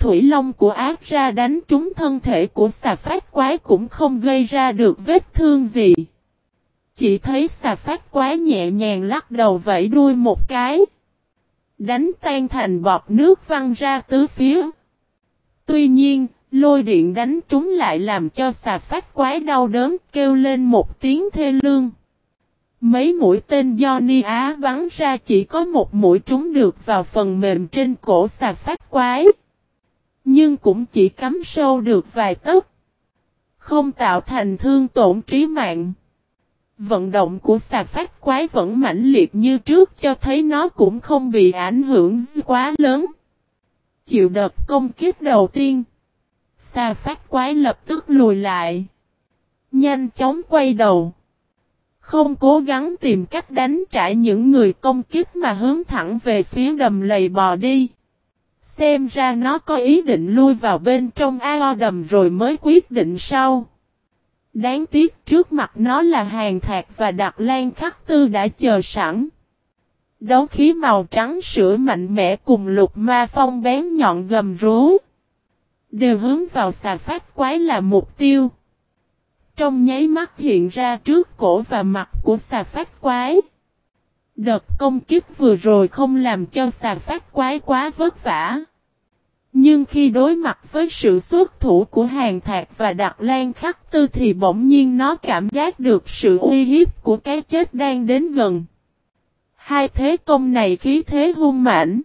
thủy long của ác ra đánh trúng thân thể của xà phát quái cũng không gây ra được vết thương gì. Chỉ thấy xà phát quái nhẹ nhàng lắc đầu vẫy đuôi một cái. Đánh tan thành bọt nước văng ra tứ phía. Tuy nhiên, lôi điện đánh trúng lại làm cho xà phát quái đau đớn kêu lên một tiếng thê lương. Mấy mũi tên do Ni Á bắn ra chỉ có một mũi trúng được vào phần mềm trên cổ xà phát quái. Nhưng cũng chỉ cắm sâu được vài tấc. Không tạo thành thương tổn trí mạng. Vận động của xà phát quái vẫn mãnh liệt như trước cho thấy nó cũng không bị ảnh hưởng quá lớn. Chịu đợt công kích đầu tiên. Xà phát quái lập tức lùi lại. Nhanh chóng quay đầu. Không cố gắng tìm cách đánh trả những người công kích mà hướng thẳng về phía đầm lầy bò đi. Xem ra nó có ý định lui vào bên trong ao đầm rồi mới quyết định sau. Đáng tiếc trước mặt nó là Hàn Thạc và Đặc Lan Khắc Tư đã chờ sẵn. Đấu khí màu trắng sữa mạnh mẽ cùng lục ma phong bén nhọn gầm rú. Đều hướng vào xà phát quái là mục tiêu. Trong nháy mắt hiện ra trước cổ và mặt của xà phát quái. Đợt công kích vừa rồi không làm cho xà phát quái quá vất vả. Nhưng khi đối mặt với sự xuất thủ của Hàn Thạc và Đặc Lan Khắc Tư thì bỗng nhiên nó cảm giác được sự uy hiếp của cái chết đang đến gần. Hai thế công này khí thế hung mãnh.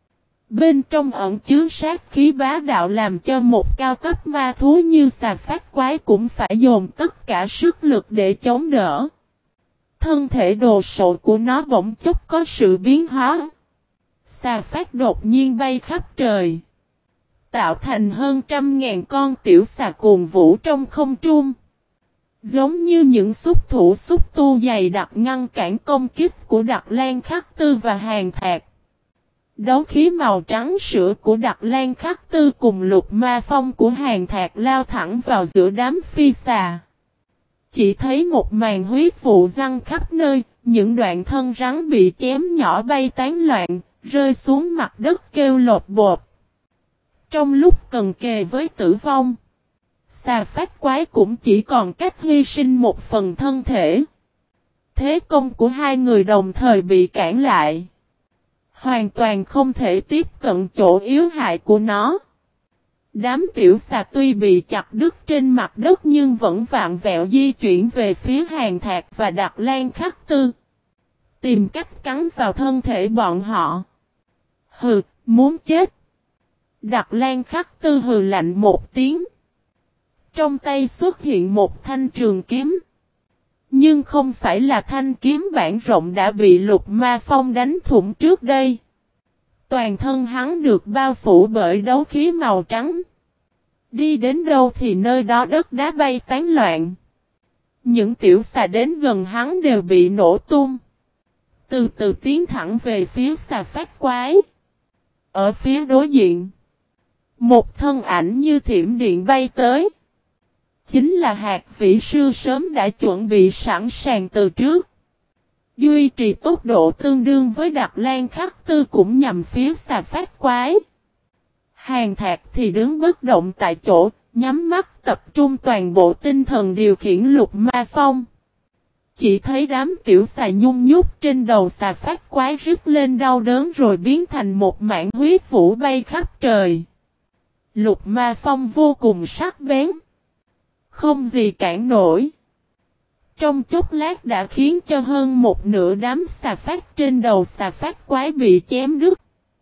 Bên trong ẩn chứa sát khí bá đạo làm cho một cao cấp ma thú như xà phát quái cũng phải dồn tất cả sức lực để chống đỡ. Thân thể đồ sộ của nó bỗng chốc có sự biến hóa. Xà phát đột nhiên bay khắp trời. Tạo thành hơn 100.000 con tiểu xà cuồng vũ trong không trung. Giống như những xúc thủ xúc tu dày đặc ngăn cản công kích của Đặc Lan Khắc Tư và Hàn Thạc. Đấu khí màu trắng sữa của Đặc Lan Khắc Tư cùng lục ma phong của Hàn Thạc lao thẳng vào giữa đám phi xà. Chỉ thấy một màn huyết vụ răng khắp nơi, những đoạn thân rắn bị chém nhỏ bay tán loạn, rơi xuống mặt đất kêu lột bột. Trong lúc cần kề với tử vong, xà phát quái cũng chỉ còn cách hy sinh một phần thân thể. Thế công của hai người đồng thời bị cản lại. Hoàn toàn không thể tiếp cận chỗ yếu hại của nó. Đám tiểu xà tuy bị chặt đứt trên mặt đất nhưng vẫn vạn vẹo di chuyển về phía Hàn Thạc và Đặc Lan Khắc Tư. Tìm cách cắn vào thân thể bọn họ. Hừ, muốn chết. Đặc Lan Khắc Tư hừ lạnh một tiếng. Trong tay xuất hiện một thanh trường kiếm. Nhưng không phải là thanh kiếm bản rộng đã bị lục ma phong đánh thủng trước đây. Toàn thân hắn được bao phủ bởi đấu khí màu trắng. Đi đến đâu thì nơi đó đất đá bay tán loạn. Những tiểu xà đến gần hắn đều bị nổ tung. Từ từ tiến thẳng về phía xà phát quái. Ở phía đối diện, một thân ảnh như thiểm điện bay tới. Chính là Hạt Vĩ Sư sớm đã chuẩn bị sẵn sàng từ trước. Duy trì tốc độ tương đương với Đặc Lan Khắc Tư cũng nhằm phía xà phát quái. Hàn Thạc thì đứng bất động tại chỗ, nhắm mắt tập trung toàn bộ tinh thần điều khiển lục ma phong. Chỉ thấy đám tiểu xà nhung nhúc trên đầu xà phát quái rít lên đau đớn rồi biến thành một mảng huyết vũ bay khắp trời. Lục ma phong vô cùng sắc bén. Không gì cản nổi. Trong chốc lát đã khiến cho hơn một nửa đám xà phát trên đầu xà phát quái bị chém đứt.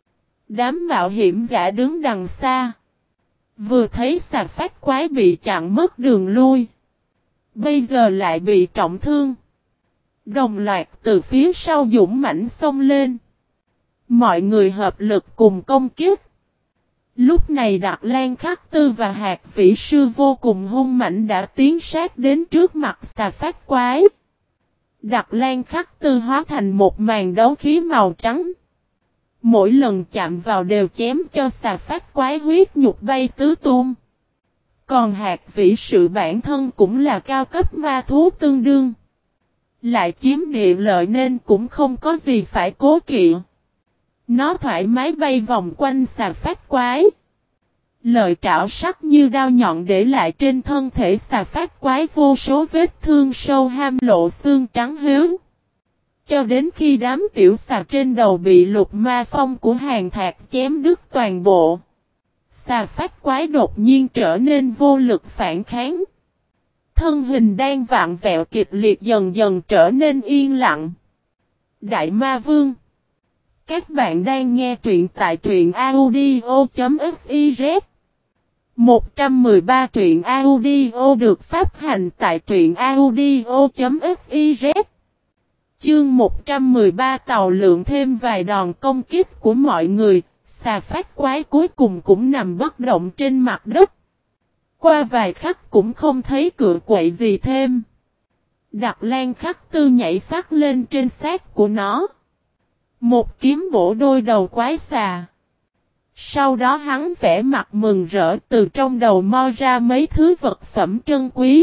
Đám mạo hiểm giả đứng đằng xa. Vừa thấy xà phát quái bị chặn mất đường lui. Bây giờ lại bị trọng thương. Đồng loạt từ phía sau dũng mãnh xông lên. Mọi người hợp lực cùng công kích. Lúc này Đặc Lan Khắc Tư và Hạt Vĩ Sư vô cùng hung mạnh đã tiến sát đến trước mặt xà phát quái. Đặc Lan Khắc Tư hóa thành một màn đấu khí màu trắng. Mỗi lần chạm vào đều chém cho xà phát quái huyết nhục bay tứ tung. Còn Hạt Vĩ Sư bản thân cũng là cao cấp ma thú tương đương. Lại chiếm địa lợi nên cũng không có gì phải cố kỵ. Nó thoải mái bay vòng quanh xà phát quái. Lợi trảo sắc như đao nhọn để lại trên thân thể xà phát quái vô số vết thương sâu ham lộ xương trắng hiếu. Cho đến khi đám tiểu xà trên đầu bị lục ma phong của Hàn Thạc chém đứt toàn bộ. Xà phát quái đột nhiên trở nên vô lực phản kháng. Thân hình đang vặn vẹo kịch liệt dần dần trở nên yên lặng. Đại Ma Vương. Các bạn đang nghe truyện tại truyện audio.fiz. 113 truyện audio được phát hành tại truyện audio.fiz. Chương 113 tàu lượng thêm vài đòn công kích của mọi người, xà phát quái cuối cùng cũng nằm bất động trên mặt đất. Qua vài khắc cũng không thấy cựa quậy gì thêm. Đặc Lan Khắc Tư nhảy phát lên trên xác của nó. Một kiếm bổ đôi đầu quái xà. Sau đó hắn vẽ mặt mừng rỡ từ trong đầu moi ra mấy thứ vật phẩm trân quý.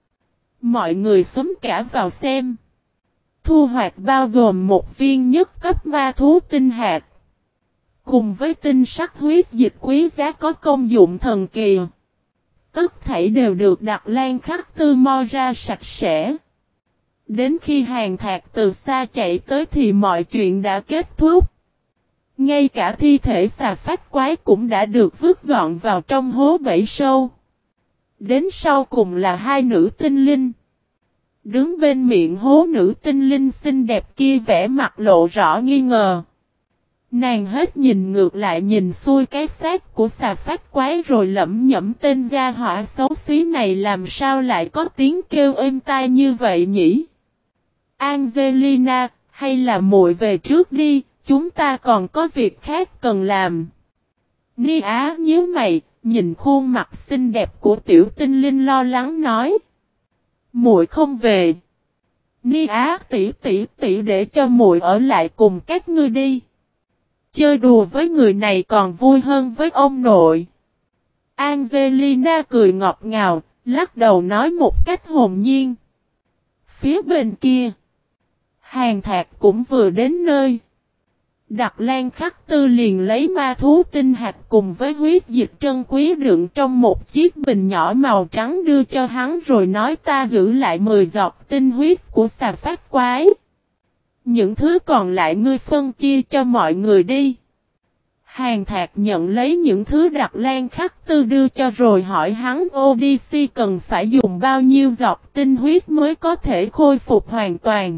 Mọi người xúm cả vào xem. Thu hoạch bao gồm một viên nhất cấp ma thú tinh hạt. Cùng với tinh sắc huyết dịch quý giá có công dụng thần kỳ. Tất thảy đều được Đặc Lan Khắc Tư moi ra sạch sẽ. Đến khi Hàn Thạc từ xa chạy tới thì mọi chuyện đã kết thúc. Ngay cả thi thể xà phát quái cũng đã được vứt gọn vào trong hố bẫy sâu. Đến sau cùng là hai nữ tinh linh. Đứng bên miệng hố nữ tinh linh xinh đẹp kia vẻ mặt lộ rõ nghi ngờ. Nàng hết nhìn ngược lại nhìn xuôi cái xác của xà phát quái rồi lẩm nhẩm tên gia họa xấu xí này làm sao lại có tiếng kêu êm tai như vậy nhỉ? Angelina, hay là muội về trước đi, chúng ta còn có việc khác cần làm. Ni Á nhíu mày, nhìn khuôn mặt xinh đẹp của tiểu tinh linh lo lắng nói. Muội không về. Ni Á tỷ để cho muội ở lại cùng các ngươi đi. Chơi đùa với người này còn vui hơn với ông nội. Angelina cười ngọt ngào, lắc đầu nói một cách hồn nhiên. Phía bên kia, Hàn Thạc cũng vừa đến nơi. Đặc Lan Khắc Tư liền lấy ma thú tinh hạt cùng với huyết dịch trân quý đựng trong một chiếc bình nhỏ màu trắng đưa cho hắn rồi nói ta giữ lại 10 giọt tinh huyết của xà phát quái. Những thứ còn lại ngươi phân chia cho mọi người đi. Hàn Thạc nhận lấy những thứ Đặc Lan Khắc Tư đưa cho rồi hỏi hắn Odyssey cần phải dùng bao nhiêu giọt tinh huyết mới có thể khôi phục hoàn toàn.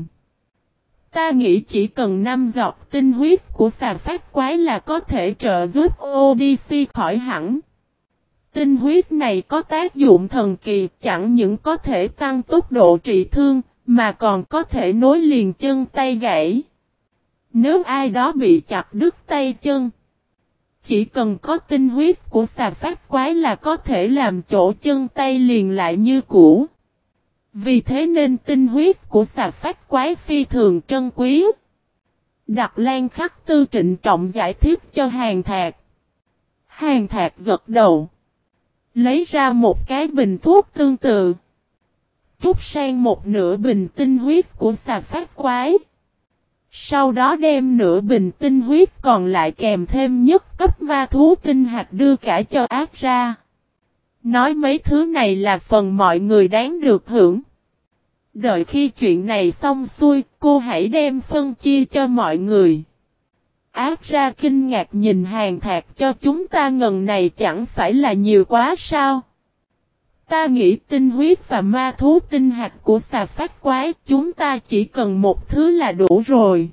Ta nghĩ chỉ cần 5 giọt tinh huyết của xà phát quái là có thể trợ giúp Odyssey khỏi hẳn. Tinh huyết này có tác dụng thần kỳ chẳng những có thể tăng tốc độ trị thương, mà còn có thể nối liền chân tay gãy. Nếu ai đó bị chặt đứt tay chân, chỉ cần có tinh huyết của xà phát quái là có thể làm chỗ chân tay liền lại như cũ. Vì thế nên tinh huyết của xà phát quái phi thường trân quý. Đặc Lan Khắc Tư trịnh trọng giải thích cho Hàn Thạc. Hàn Thạc gật đầu. Lấy ra một cái bình thuốc tương tự. Trút sang một nửa bình tinh huyết của xà phát quái. Sau đó đem nửa bình tinh huyết còn lại kèm thêm nhất cấp ma thú tinh hạt đưa cả cho ác ra. Nói mấy thứ này là phần mọi người đáng được hưởng. Đợi khi chuyện này xong xuôi, cô hãy đem phân chia cho mọi người. Ác ra kinh ngạc nhìn Hàn Thạc cho chúng ta ngần này chẳng phải là nhiều quá sao? Ta nghĩ tinh huyết và ma thú tinh hạt của xà phát quái chúng ta chỉ cần một thứ là đủ rồi.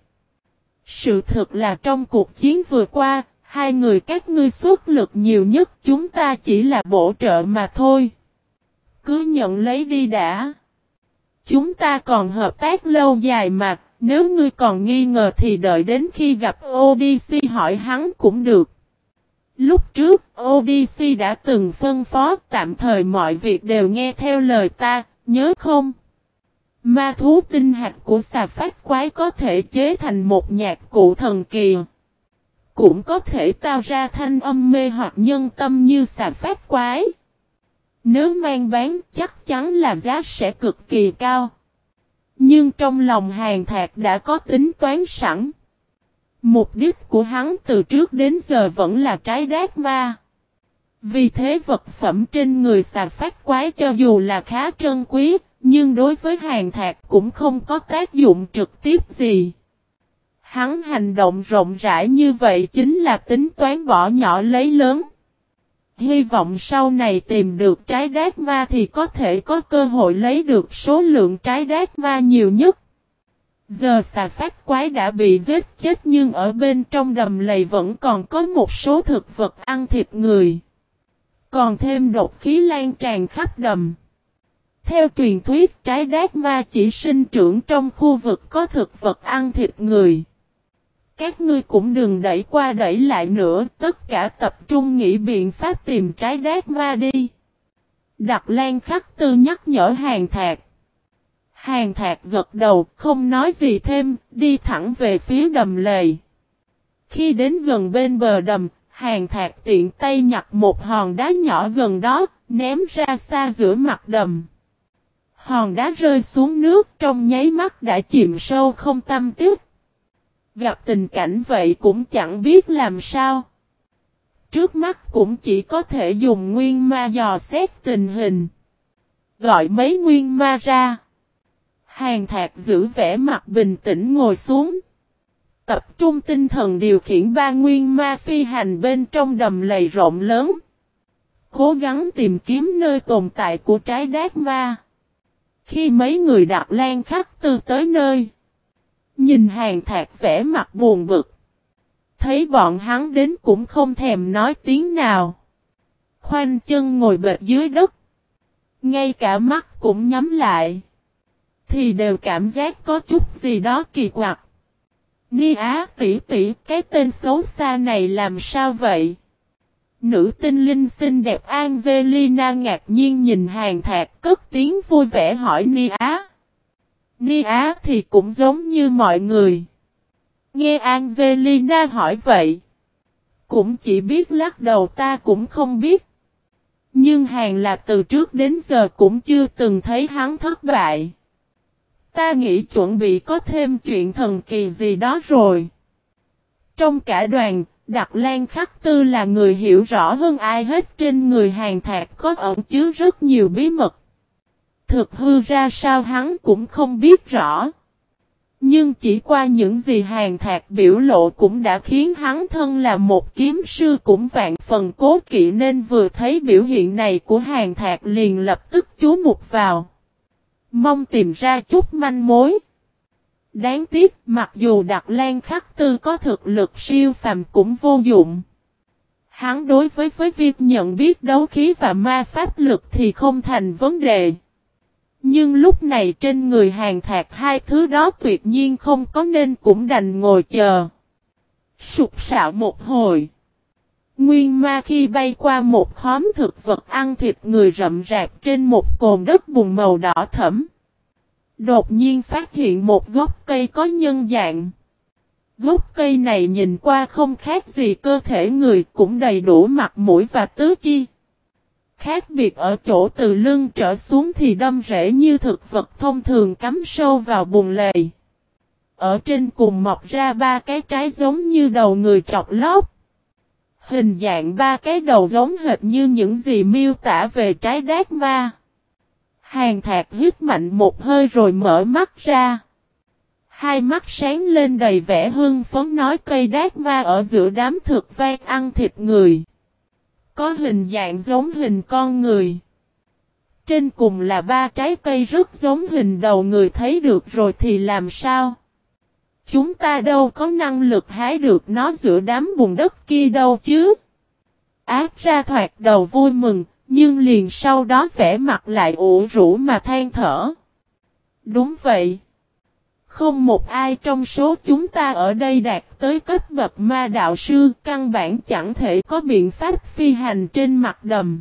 Sự thật là trong cuộc chiến vừa qua, hai người các ngươi xuất lực nhiều nhất chúng ta chỉ là bổ trợ mà thôi. Cứ nhận lấy đi đã. Chúng ta còn hợp tác lâu dài mà, nếu ngươi còn nghi ngờ thì đợi đến khi gặp Odyssey hỏi hắn cũng được. Lúc trước, Odyssey đã từng phân phó tạm thời mọi việc đều nghe theo lời ta, nhớ không? Ma thú tinh hạt của xà phát quái có thể chế thành một nhạc cụ thần kỳ. Cũng có thể tạo ra thanh âm mê hoặc nhân tâm như xà phát quái. Nếu mang bán chắc chắn là giá sẽ cực kỳ cao. Nhưng trong lòng Hàn Thạc đã có tính toán sẵn. Mục đích của hắn từ trước đến giờ vẫn là trái đát ma. Vì thế vật phẩm trên người xà phát quái cho dù là khá trân quý, nhưng đối với Hàn Thạc cũng không có tác dụng trực tiếp gì. Hắn hành động rộng rãi như vậy chính là tính toán bỏ nhỏ lấy lớn. Hy vọng sau này tìm được trái đát ma thì có thể có cơ hội lấy được số lượng trái đát ma nhiều nhất. Giờ xà phát quái đã bị giết chết nhưng ở bên trong đầm lầy vẫn còn có một số thực vật ăn thịt người. Còn thêm độc khí lan tràn khắp đầm. Theo truyền thuyết trái đát ma chỉ sinh trưởng trong khu vực có thực vật ăn thịt người. Các ngươi cũng đừng đẩy qua đẩy lại nữa, tất cả tập trung nghĩ biện pháp tìm trái đát ma đi. Đặc Lan Khắc Tư nhắc nhở Hàn Thạc. Hàn Thạc gật đầu, không nói gì thêm, đi thẳng về phía đầm lầy. Khi đến gần bên bờ đầm, Hàn Thạc tiện tay nhặt một hòn đá nhỏ gần đó, ném ra xa giữa mặt đầm. Hòn đá rơi xuống nước trong nháy mắt đã chìm sâu không tăm tích. Gặp tình cảnh vậy cũng chẳng biết làm sao. Trước mắt cũng chỉ có thể dùng nguyên ma dò xét tình hình. Gọi mấy nguyên ma ra. Hàn Thạc giữ vẻ mặt bình tĩnh ngồi xuống. Tập trung tinh thần điều khiển ba nguyên ma phi hành bên trong đầm lầy rộng lớn. Cố gắng tìm kiếm nơi tồn tại của trái đát ma. Khi mấy người Đặc Lan Khắc Tư tới nơi. Nhìn Hàn Thạc vẻ mặt buồn bực. Thấy bọn hắn đến cũng không thèm nói tiếng nào. Khoanh chân ngồi bệt dưới đất. Ngay cả mắt cũng nhắm lại. Thì đều cảm giác có chút gì đó kỳ quặc. Ni Á tỷ tỷ, cái tên xấu xa này làm sao vậy? Nữ tinh linh xinh đẹp Angelina ngạc nhiên nhìn Hàn Thạc cất tiếng vui vẻ hỏi Ni Á. Ni Á thì cũng giống như mọi người. Nghe Angelina hỏi vậy. Cũng chỉ biết lắc đầu ta cũng không biết. Nhưng Hàn là từ trước đến giờ cũng chưa từng thấy hắn thất bại. Ta nghĩ chuẩn bị có thêm chuyện thần kỳ gì đó rồi. Trong cả đoàn, Đặc Lan Khắc Tư là người hiểu rõ hơn ai hết trên người Hàn Thạc có ẩn chứa rất nhiều bí mật. Thực hư ra sao hắn cũng không biết rõ. Nhưng chỉ qua những gì Hàn Thạc biểu lộ cũng đã khiến hắn thân là một kiếm sư cũng vạn phần cố kỵ nên vừa thấy biểu hiện này của Hàn Thạc liền lập tức chú mục vào. Mong tìm ra chút manh mối. Đáng tiếc mặc dù Đặc Lan Khắc Tư có thực lực siêu phàm cũng vô dụng. Hắn đối với việc nhận biết đấu khí và ma pháp lực thì không thành vấn đề. Nhưng lúc này trên người Hàn Thạc hai thứ đó tuyệt nhiên không có nên cũng đành ngồi chờ. Sụp sạo một hồi. Nguyên ma khi bay qua một khóm thực vật ăn thịt người rậm rạp trên một cồn đất bùn màu đỏ thẫm. Đột nhiên phát hiện một gốc cây có nhân dạng. Gốc cây này nhìn qua không khác gì cơ thể người cũng đầy đủ mặt mũi và tứ chi. Khác biệt ở chỗ từ lưng trở xuống thì đâm rễ như thực vật thông thường cắm sâu vào bùn lầy. Ở trên cùng mọc ra ba cái trái giống như đầu người trọc lóc. Hình dạng ba cái đầu giống hệt như những gì miêu tả về trái đát ma. Hàn Thạc hít mạnh một hơi rồi mở mắt ra. Hai mắt sáng lên đầy vẻ hưng phấn nói cây đát ma ở giữa đám thực vật ăn thịt người. Có hình dạng giống hình con người. Trên cùng là ba trái cây rất giống hình đầu người thấy được rồi thì làm sao? Chúng ta đâu có năng lực hái được nó giữa đám bùn đất kia đâu chứ? Ác ra thoạt đầu vui mừng, nhưng liền sau đó vẻ mặt lại ủ rũ mà than thở. Đúng vậy. Không một ai trong số chúng ta ở đây đạt tới cấp bậc ma đạo sư, căn bản chẳng thể có biện pháp phi hành trên mặt đầm.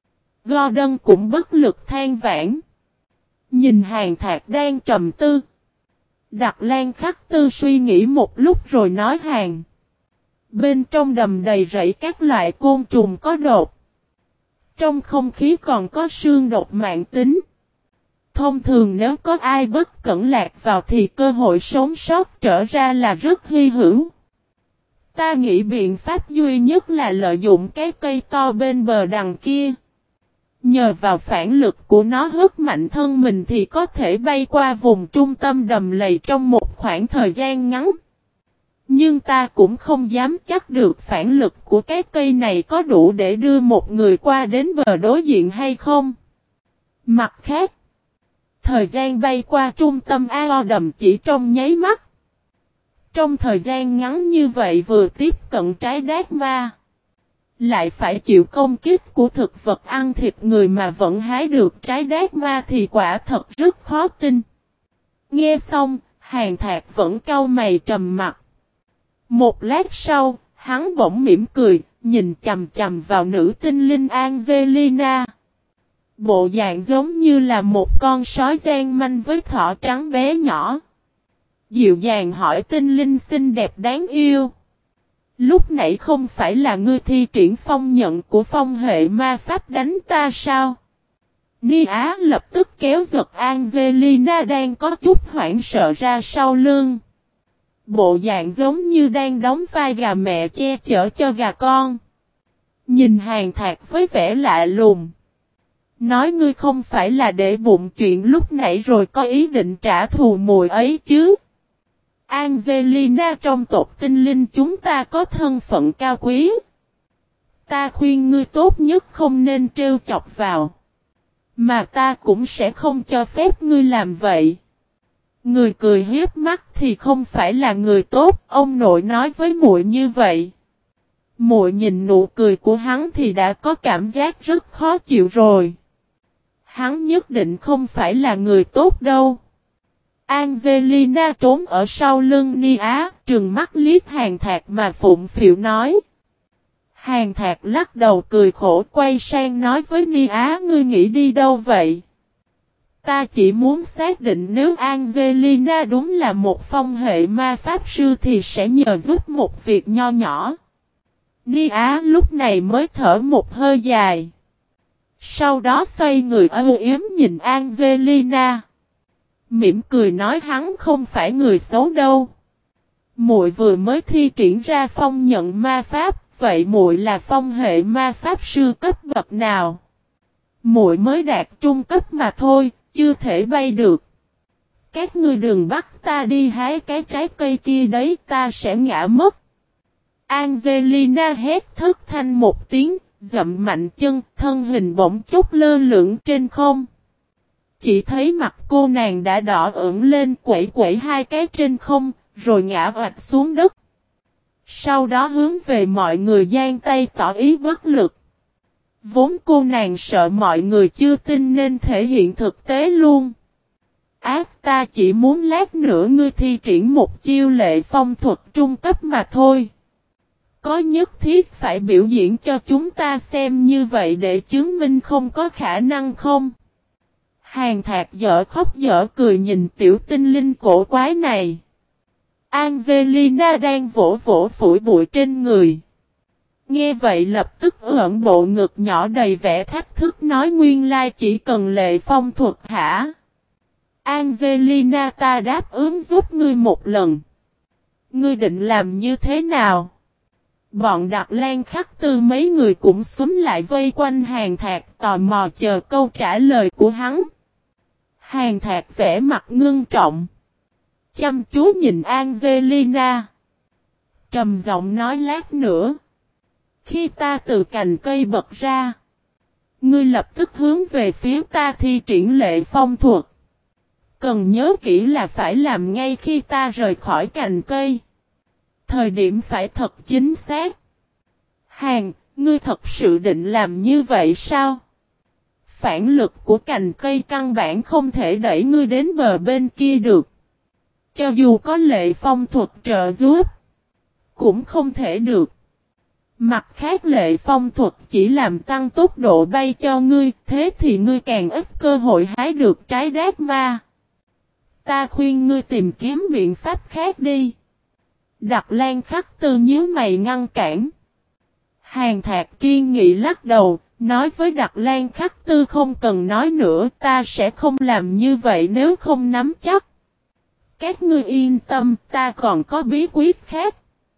Gordon cũng bất lực than vãn. Nhìn Hàn Thạc đang trầm tư. Đặc Lan Khắc Tư suy nghĩ một lúc rồi nói Hàn. Bên trong đầm đầy rẫy các loại côn trùng có độc. Trong không khí còn có sương độc mãn tính. Thông thường nếu có ai bất cẩn lạc vào thì cơ hội sống sót trở ra là rất hy hữu. Ta nghĩ biện pháp duy nhất là lợi dụng cái cây to bên bờ đằng kia. Nhờ vào phản lực của nó hất mạnh thân mình thì có thể bay qua vùng trung tâm đầm lầy trong một khoảng thời gian ngắn. Nhưng ta cũng không dám chắc được phản lực của cái cây này có đủ để đưa một người qua đến bờ đối diện hay không. Mặt khác, thời gian bay qua trung tâm ao đầm chỉ trong nháy mắt. Trong thời gian ngắn như vậy vừa tiếp cận trái đát ma, lại phải chịu công kích của thực vật ăn thịt người mà vẫn hái được trái đát ma thì quả thật rất khó tin. Nghe xong, Hàn Thạc vẫn cau mày trầm mặt. Một lát sau, hắn bỗng mỉm cười, nhìn chằm chằm vào nữ tinh linh Angelina. Bộ dạng giống như là một con sói gian manh với thỏ trắng bé nhỏ. Dịu dàng hỏi tinh linh xinh đẹp đáng yêu. Lúc nãy không phải là ngươi thi triển phong nhận của phong hệ ma pháp đánh ta sao? Ni Á lập tức kéo giật Angelina đang có chút hoảng sợ ra sau lưng. Bộ dạng giống như đang đóng vai gà mẹ che chở cho gà con. Nhìn Hàn Thạc với vẻ lạ lùng. Nói ngươi không phải là để bụng chuyện lúc nãy rồi có ý định trả thù muội ấy chứ? Angelina trong tộc tinh linh chúng ta có thân phận cao quý. Ta khuyên ngươi tốt nhất không nên trêu chọc vào. Mà ta cũng sẽ không cho phép ngươi làm vậy. Người cười hiếp mắt thì không phải là người tốt, ông nội nói với muội như vậy. Muội nhìn nụ cười của hắn thì đã có cảm giác rất khó chịu rồi. Hắn nhất định không phải là người tốt đâu. Angelina trốn ở sau lưng Ni Á, trừng mắt liếc Hàn Thạc mà phụng phịu nói. Hàn Thạc lắc đầu cười khổ quay sang nói với Ni Á ngươi nghĩ đi đâu vậy? Ta chỉ muốn xác định nếu Angelina đúng là một phong hệ ma pháp sư thì sẽ nhờ giúp một việc nho nhỏ. Ni Á lúc này mới thở một hơi dài. Sau đó xoay người âu yếm nhìn Angelina. Mỉm cười nói hắn không phải người xấu đâu. Muội vừa mới thi triển ra phong nhận ma pháp, vậy muội là phong hệ ma pháp sư cấp bậc nào? Muội mới đạt trung cấp mà thôi, chưa thể bay được. Các ngươi đừng bắt ta đi hái cái trái cây kia đấy, ta sẽ ngã mất. Angelina hét thất thanh một tiếng, dậm mạnh chân, thân hình bỗng chốc lơ lửng trên không. Chỉ thấy mặt cô nàng đã đỏ ửng lên quẩy quẩy hai cái trên không, rồi ngã oạch xuống đất. Sau đó hướng về mọi người giang tay tỏ ý bất lực. Vốn cô nàng sợ mọi người chưa tin nên thể hiện thực tế luôn. Ác ta chỉ muốn lát nữa ngươi thi triển một chiêu lệ phong thuật trung cấp mà thôi. Có nhất thiết phải biểu diễn cho chúng ta xem như vậy để chứng minh không có khả năng không? Hàn Thạc dở khóc dở cười nhìn tiểu tinh linh cổ quái này. Angelina đang vỗ vỗ phủi bụi trên người. Nghe vậy lập tức ưỡn bộ ngực nhỏ đầy vẻ thách thức nói nguyên lai chỉ cần lệ phong thuật hả? Angelina ta đáp ứng giúp ngươi một lần. Ngươi định làm như thế nào? Bọn Đặc Lan Khắc Tư mấy người cũng xúm lại vây quanh Hàn Thạc tò mò chờ câu trả lời của hắn. Hàn Thạc vẻ mặt ngưng trọng. Chăm chú nhìn Angelina. Trầm giọng nói lát nữa. Khi ta từ cành cây bật ra. Ngươi lập tức hướng về phía ta thi triển lệ phong thuật. Cần nhớ kỹ là phải làm ngay khi ta rời khỏi cành cây. Thời điểm phải thật chính xác. Hàn, ngươi thật sự định làm như vậy sao? Phản lực của cành cây căn bản không thể đẩy ngươi đến bờ bên kia được. Cho dù có lệ phong thuật trợ giúp, cũng không thể được. Mặt khác lệ phong thuật chỉ làm tăng tốc độ bay cho ngươi, thế thì ngươi càng ít cơ hội hái được trái đát ma. Ta khuyên ngươi tìm kiếm biện pháp khác đi. Đặc Lan Khắc Tư nhíu mày ngăn cản. Hàn Thạc kiên nghị lắc đầu, nói với Đặc Lan Khắc Tư không cần nói nữa, ta sẽ không làm như vậy nếu không nắm chắc. Các ngươi yên tâm, ta còn có bí quyết khác.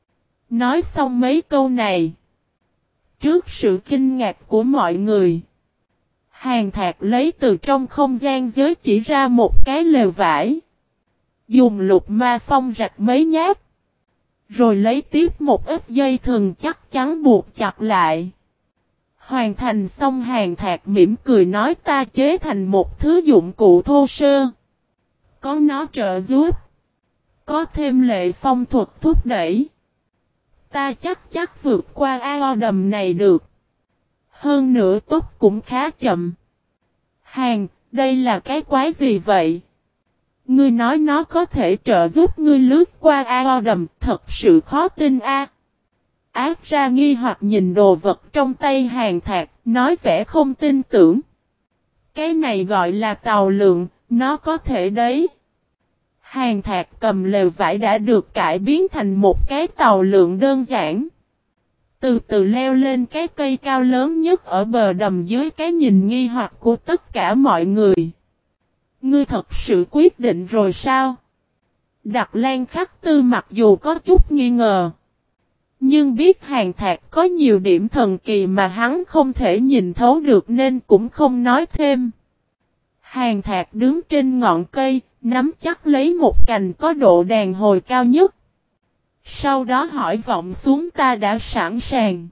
Nói xong mấy câu này. Trước sự kinh ngạc của mọi người. Hàn Thạc lấy từ trong không gian giới chỉ ra một cái lều vải. Dùng lục ma phong rạch mấy nhát. Rồi lấy tiếp một ít dây thừng chắc chắn buộc chặt lại. Hoàn thành xong Hàn Thạc mỉm cười nói ta chế thành một thứ dụng cụ thô sơ. Có nó trợ giúp. Có thêm lệ phong thuật thúc đẩy. Ta chắc vượt qua ao đầm này được. Hơn nữa tốt cũng khá chậm. Hàn, đây là cái quái gì vậy? Ngươi nói nó có thể trợ giúp ngươi lướt qua ao đầm, thật sự khó tin a. Ác ra nghi hoặc nhìn đồ vật trong tay Hàn Thạc, nói vẻ không tin tưởng. Cái này gọi là tàu lượn, nó có thể đấy. Hàn Thạc cầm lều vải đã được cải biến thành một cái tàu lượn đơn giản. Từ từ leo lên cái cây cao lớn nhất ở bờ đầm dưới cái nhìn nghi hoặc của tất cả mọi người. Ngươi thật sự quyết định rồi sao? Đặc Lan Khắc Tư mặc dù có chút nghi ngờ. Nhưng biết Hàn Thạc có nhiều điểm thần kỳ mà hắn không thể nhìn thấu được nên cũng không nói thêm. Hàn Thạc đứng trên ngọn cây, nắm chắc lấy một cành có độ đàn hồi cao nhất. Sau đó hỏi vọng xuống ta đã sẵn sàng.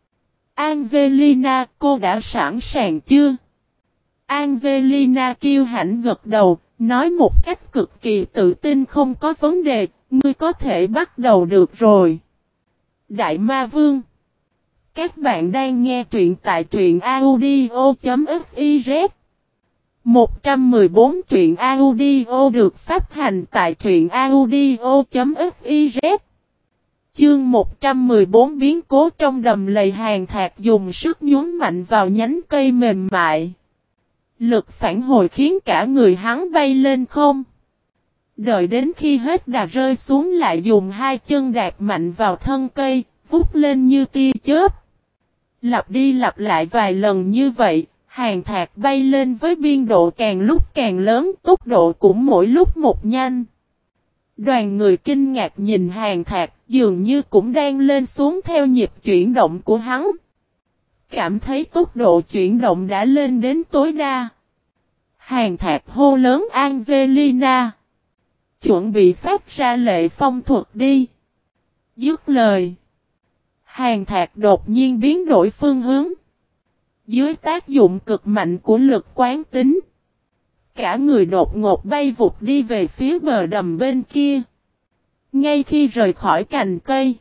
Angelina, cô đã sẵn sàng chưa? Angelina kiêu hãnh gật đầu, nói một cách cực kỳ tự tin không có vấn đề, ngươi có thể bắt đầu được rồi. Đại Ma Vương. Các bạn đang nghe truyện tại truyện audio.fiz 114 truyện audio được phát hành tại truyện audio.fiz. Chương 114 biến cố trong đầm lầy. Hàn Thạc dùng sức nhún mạnh vào nhánh cây mềm mại. Lực phản hồi khiến cả người hắn bay lên không. Đợi đến khi hết đà rơi xuống lại dùng hai chân đạp mạnh vào thân cây, vút lên như tia chớp. Lặp đi lặp lại vài lần như vậy, Hàn Thạc bay lên với biên độ càng lúc càng lớn, tốc độ cũng mỗi lúc một nhanh. Đoàn người kinh ngạc nhìn Hàn Thạc, dường như cũng đang lên xuống theo nhịp chuyển động của hắn. Cảm thấy tốc độ chuyển động đã lên đến tối đa. Hàn Thạc hô lớn Angelina. Chuẩn bị phát ra lệ phong thuật đi. Dứt lời. Hàn Thạc đột nhiên biến đổi phương hướng. Dưới tác dụng cực mạnh của lực quán tính. Cả người đột ngột bay vụt đi về phía bờ đầm bên kia. Ngay khi rời khỏi cành cây.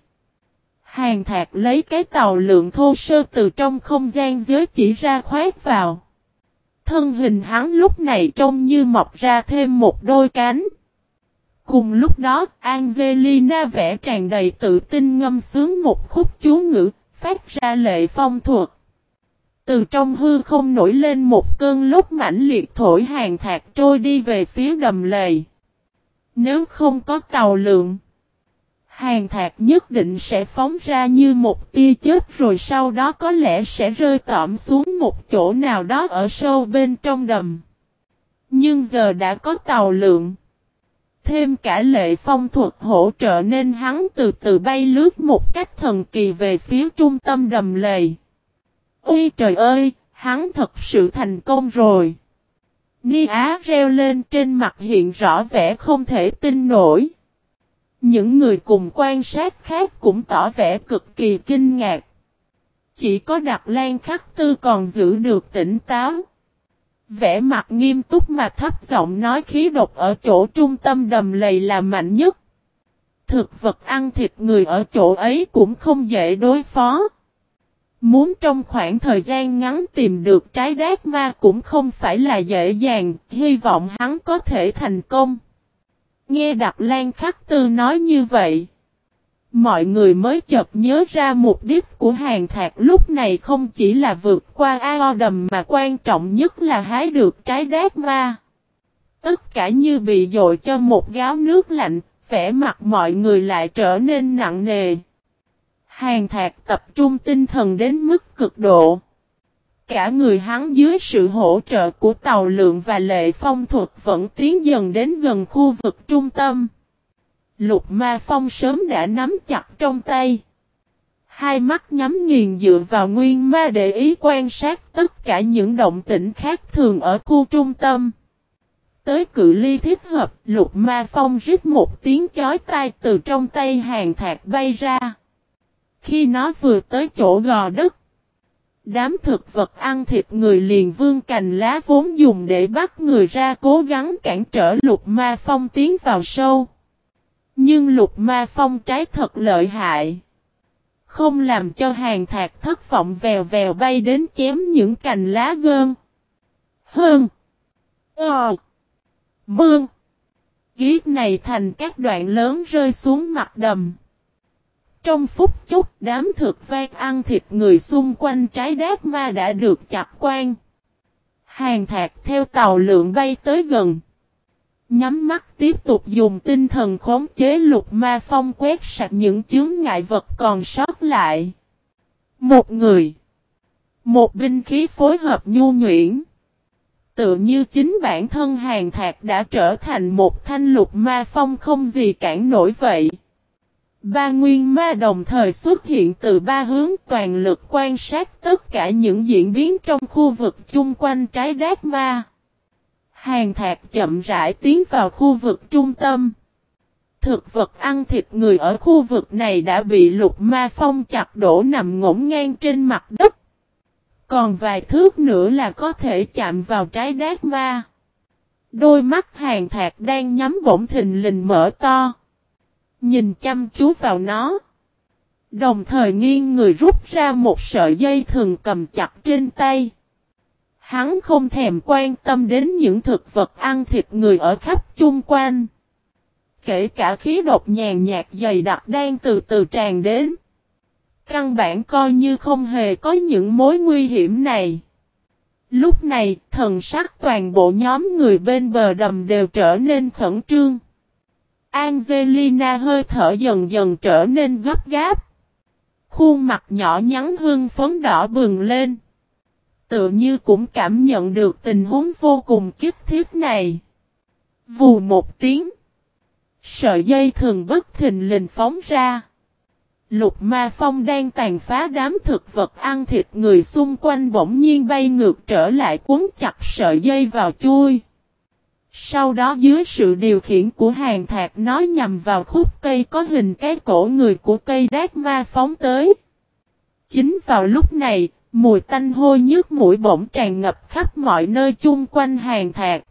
Hàn Thạc lấy cái tàu lượn thô sơ từ trong không gian giới chỉ ra khoét vào. Thân hình hắn lúc này trông như mọc ra thêm một đôi cánh. Cùng lúc đó, Angelina vẽ tràn đầy tự tin ngâm sướng một khúc chú ngữ, phát ra lệ phong thuật. Từ trong hư không nổi lên một cơn lốc mãnh liệt thổi Hàn Thạc trôi đi về phía đầm lầy. Nếu không có tàu lượn, Hàn Thạc nhất định sẽ phóng ra như một tia chớp rồi sau đó có lẽ sẽ rơi tõm xuống một chỗ nào đó ở sâu bên trong đầm. Nhưng giờ đã có tàu lượn. Thêm cả lệ phong thuật hỗ trợ nên hắn từ từ bay lướt một cách thần kỳ về phía trung tâm đầm lầy. Ôi trời ơi, hắn thật sự thành công rồi. Ni Á reo lên trên mặt hiện rõ vẻ không thể tin nổi. Những người cùng quan sát khác cũng tỏ vẻ cực kỳ kinh ngạc. Chỉ có Đặc Lan Khắc Tư còn giữ được tỉnh táo. Vẻ mặt nghiêm túc mà thấp giọng nói khí độc ở chỗ trung tâm đầm lầy là mạnh nhất. Thực vật ăn thịt người ở chỗ ấy cũng không dễ đối phó. Muốn trong khoảng thời gian ngắn tìm được trái đát ma cũng không phải là dễ dàng, hy vọng hắn có thể thành công. Nghe Đặc Lan Khắc Tư nói như vậy, mọi người mới chợt nhớ ra mục đích của Hàn Thạc lúc này không chỉ là vượt qua ao đầm mà quan trọng nhất là hái được trái đát ma. Tất cả như bị dội cho một gáo nước lạnh, vẻ mặt mọi người lại trở nên nặng nề. Hàn Thạc tập trung tinh thần đến mức cực độ. Cả người hắn dưới sự hỗ trợ của tàu lượn và lệ phong thuật vẫn tiến dần đến gần khu vực trung tâm. Lục Ma Phong sớm đã nắm chặt trong tay. Hai mắt nhắm nghiền dựa vào nguyên ma để ý quan sát tất cả những động tĩnh khác thường ở khu trung tâm. Tới cự ly thích hợp, Lục Ma Phong rít một tiếng chói tai từ trong tay Hàn Thạc bay ra. Khi nó vừa tới chỗ gò đất, đám thực vật ăn thịt người liền vươn cành lá vốn dùng để bắt người ra cố gắng cản trở Lục Ma Phong tiến vào sâu. Nhưng Lục Ma Phong trái thật lợi hại. Không làm cho Hàn Thạc thất vọng vèo vèo bay đến chém những cành lá gơn. Hơn. Mương. Giết này thành các đoạn lớn rơi xuống mặt đầm. Trong phút chốc đám thực vật ăn thịt người xung quanh trái đát ma đã được chặt quan. Hàn Thạc theo tàu lượng bay tới gần. Nhắm mắt tiếp tục dùng tinh thần khống chế Lục Ma Phong quét sạch những chướng ngại vật còn sót lại. Một người. Một binh khí phối hợp nhu nhuyễn. Tự như chính bản thân Hàn Thạc đã trở thành một thanh Lục Ma Phong không gì cản nổi vậy. Ba nguyên ma đồng thời xuất hiện từ ba hướng toàn lực quan sát tất cả những diễn biến trong khu vực chung quanh trái đát ma. Hàn Thạc chậm rãi tiến vào khu vực trung tâm. Thực vật ăn thịt người ở khu vực này đã bị Lục Ma Phong chặt đổ nằm ngổn ngang trên mặt đất. Còn vài thước nữa là có thể chạm vào trái đát ma. Đôi mắt Hàn Thạc đang nhắm bỗng thình lình mở to. Nhìn chăm chú vào nó. Đồng thời nghiêng người rút ra một sợi dây thừng cầm chặt trên tay. Hắn không thèm quan tâm đến những thực vật ăn thịt người ở khắp chung quanh. Kể cả khí độc nhàn nhạt dày đặc đang từ từ tràn đến. Căn bản coi như không hề có những mối nguy hiểm này. Lúc này, thần sắc toàn bộ nhóm người bên bờ đầm đều trở nên khẩn trương. Angelina hơi thở dần dần trở nên gấp gáp. Khuôn mặt nhỏ nhắn hưng phấn đỏ bừng lên. Tự như cũng cảm nhận được tình huống vô cùng kiếp thiết này. Vù một tiếng. Sợi dây thường bất thình lình phóng ra. Lục Ma Phong đang tàn phá đám thực vật ăn thịt người xung quanh bỗng nhiên bay ngược trở lại cuốn chặt sợi dây vào chui. Sau đó dưới sự điều khiển của Hàn Thạc nó nhằm vào khúc cây có hình cái cổ người của cây đát ma phóng tới. Chính vào lúc này, mùi tanh hôi nhức mũi bỗng tràn ngập khắp mọi nơi chung quanh Hàn Thạc.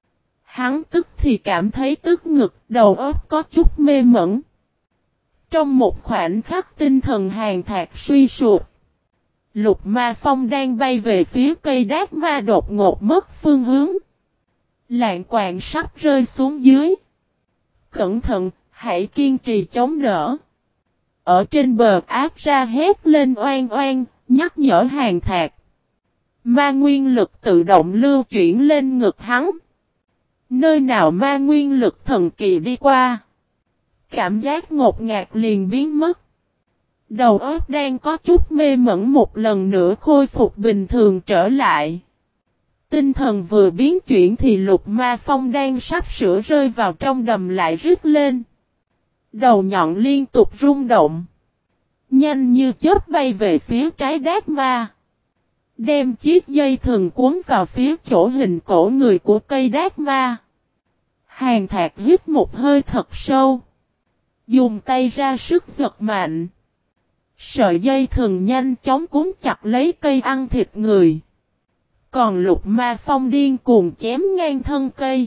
Hắn tức thì cảm thấy tức ngực, đầu óc có chút mê mẩn. Trong một khoảnh khắc tinh thần Hàn Thạc suy sụp. Lục Ma Phong đang bay về phía cây đát ma đột ngột mất phương hướng. Lạng quạng sắp rơi xuống dưới. Cẩn thận, hãy kiên trì chống đỡ. Ở trên bờ ác ra hét lên oan oan, nhắc nhở Hàn Thạc. Ma nguyên lực tự động lưu chuyển lên ngực hắn. Nơi nào ma nguyên lực thần kỳ đi qua. Cảm giác ngột ngạt liền biến mất. Đầu óc đang có chút mê mẩn một lần nữa khôi phục bình thường trở lại. Tinh thần vừa biến chuyển thì Lục Ma Phong đang sắp sửa rơi vào trong đầm lại rít lên. Đầu nhọn liên tục rung động. Nhanh như chớp bay về phía trái đát ma. Đem chiếc dây thừng cuốn vào phía chỗ hình cổ người của cây đát ma. Hàn Thạc hít một hơi thật sâu. Dùng tay ra sức giật mạnh. Sợi dây thừng nhanh chóng cuốn chặt lấy cây ăn thịt người. Còn Lục Ma Phong điên cuồng chém ngang thân cây.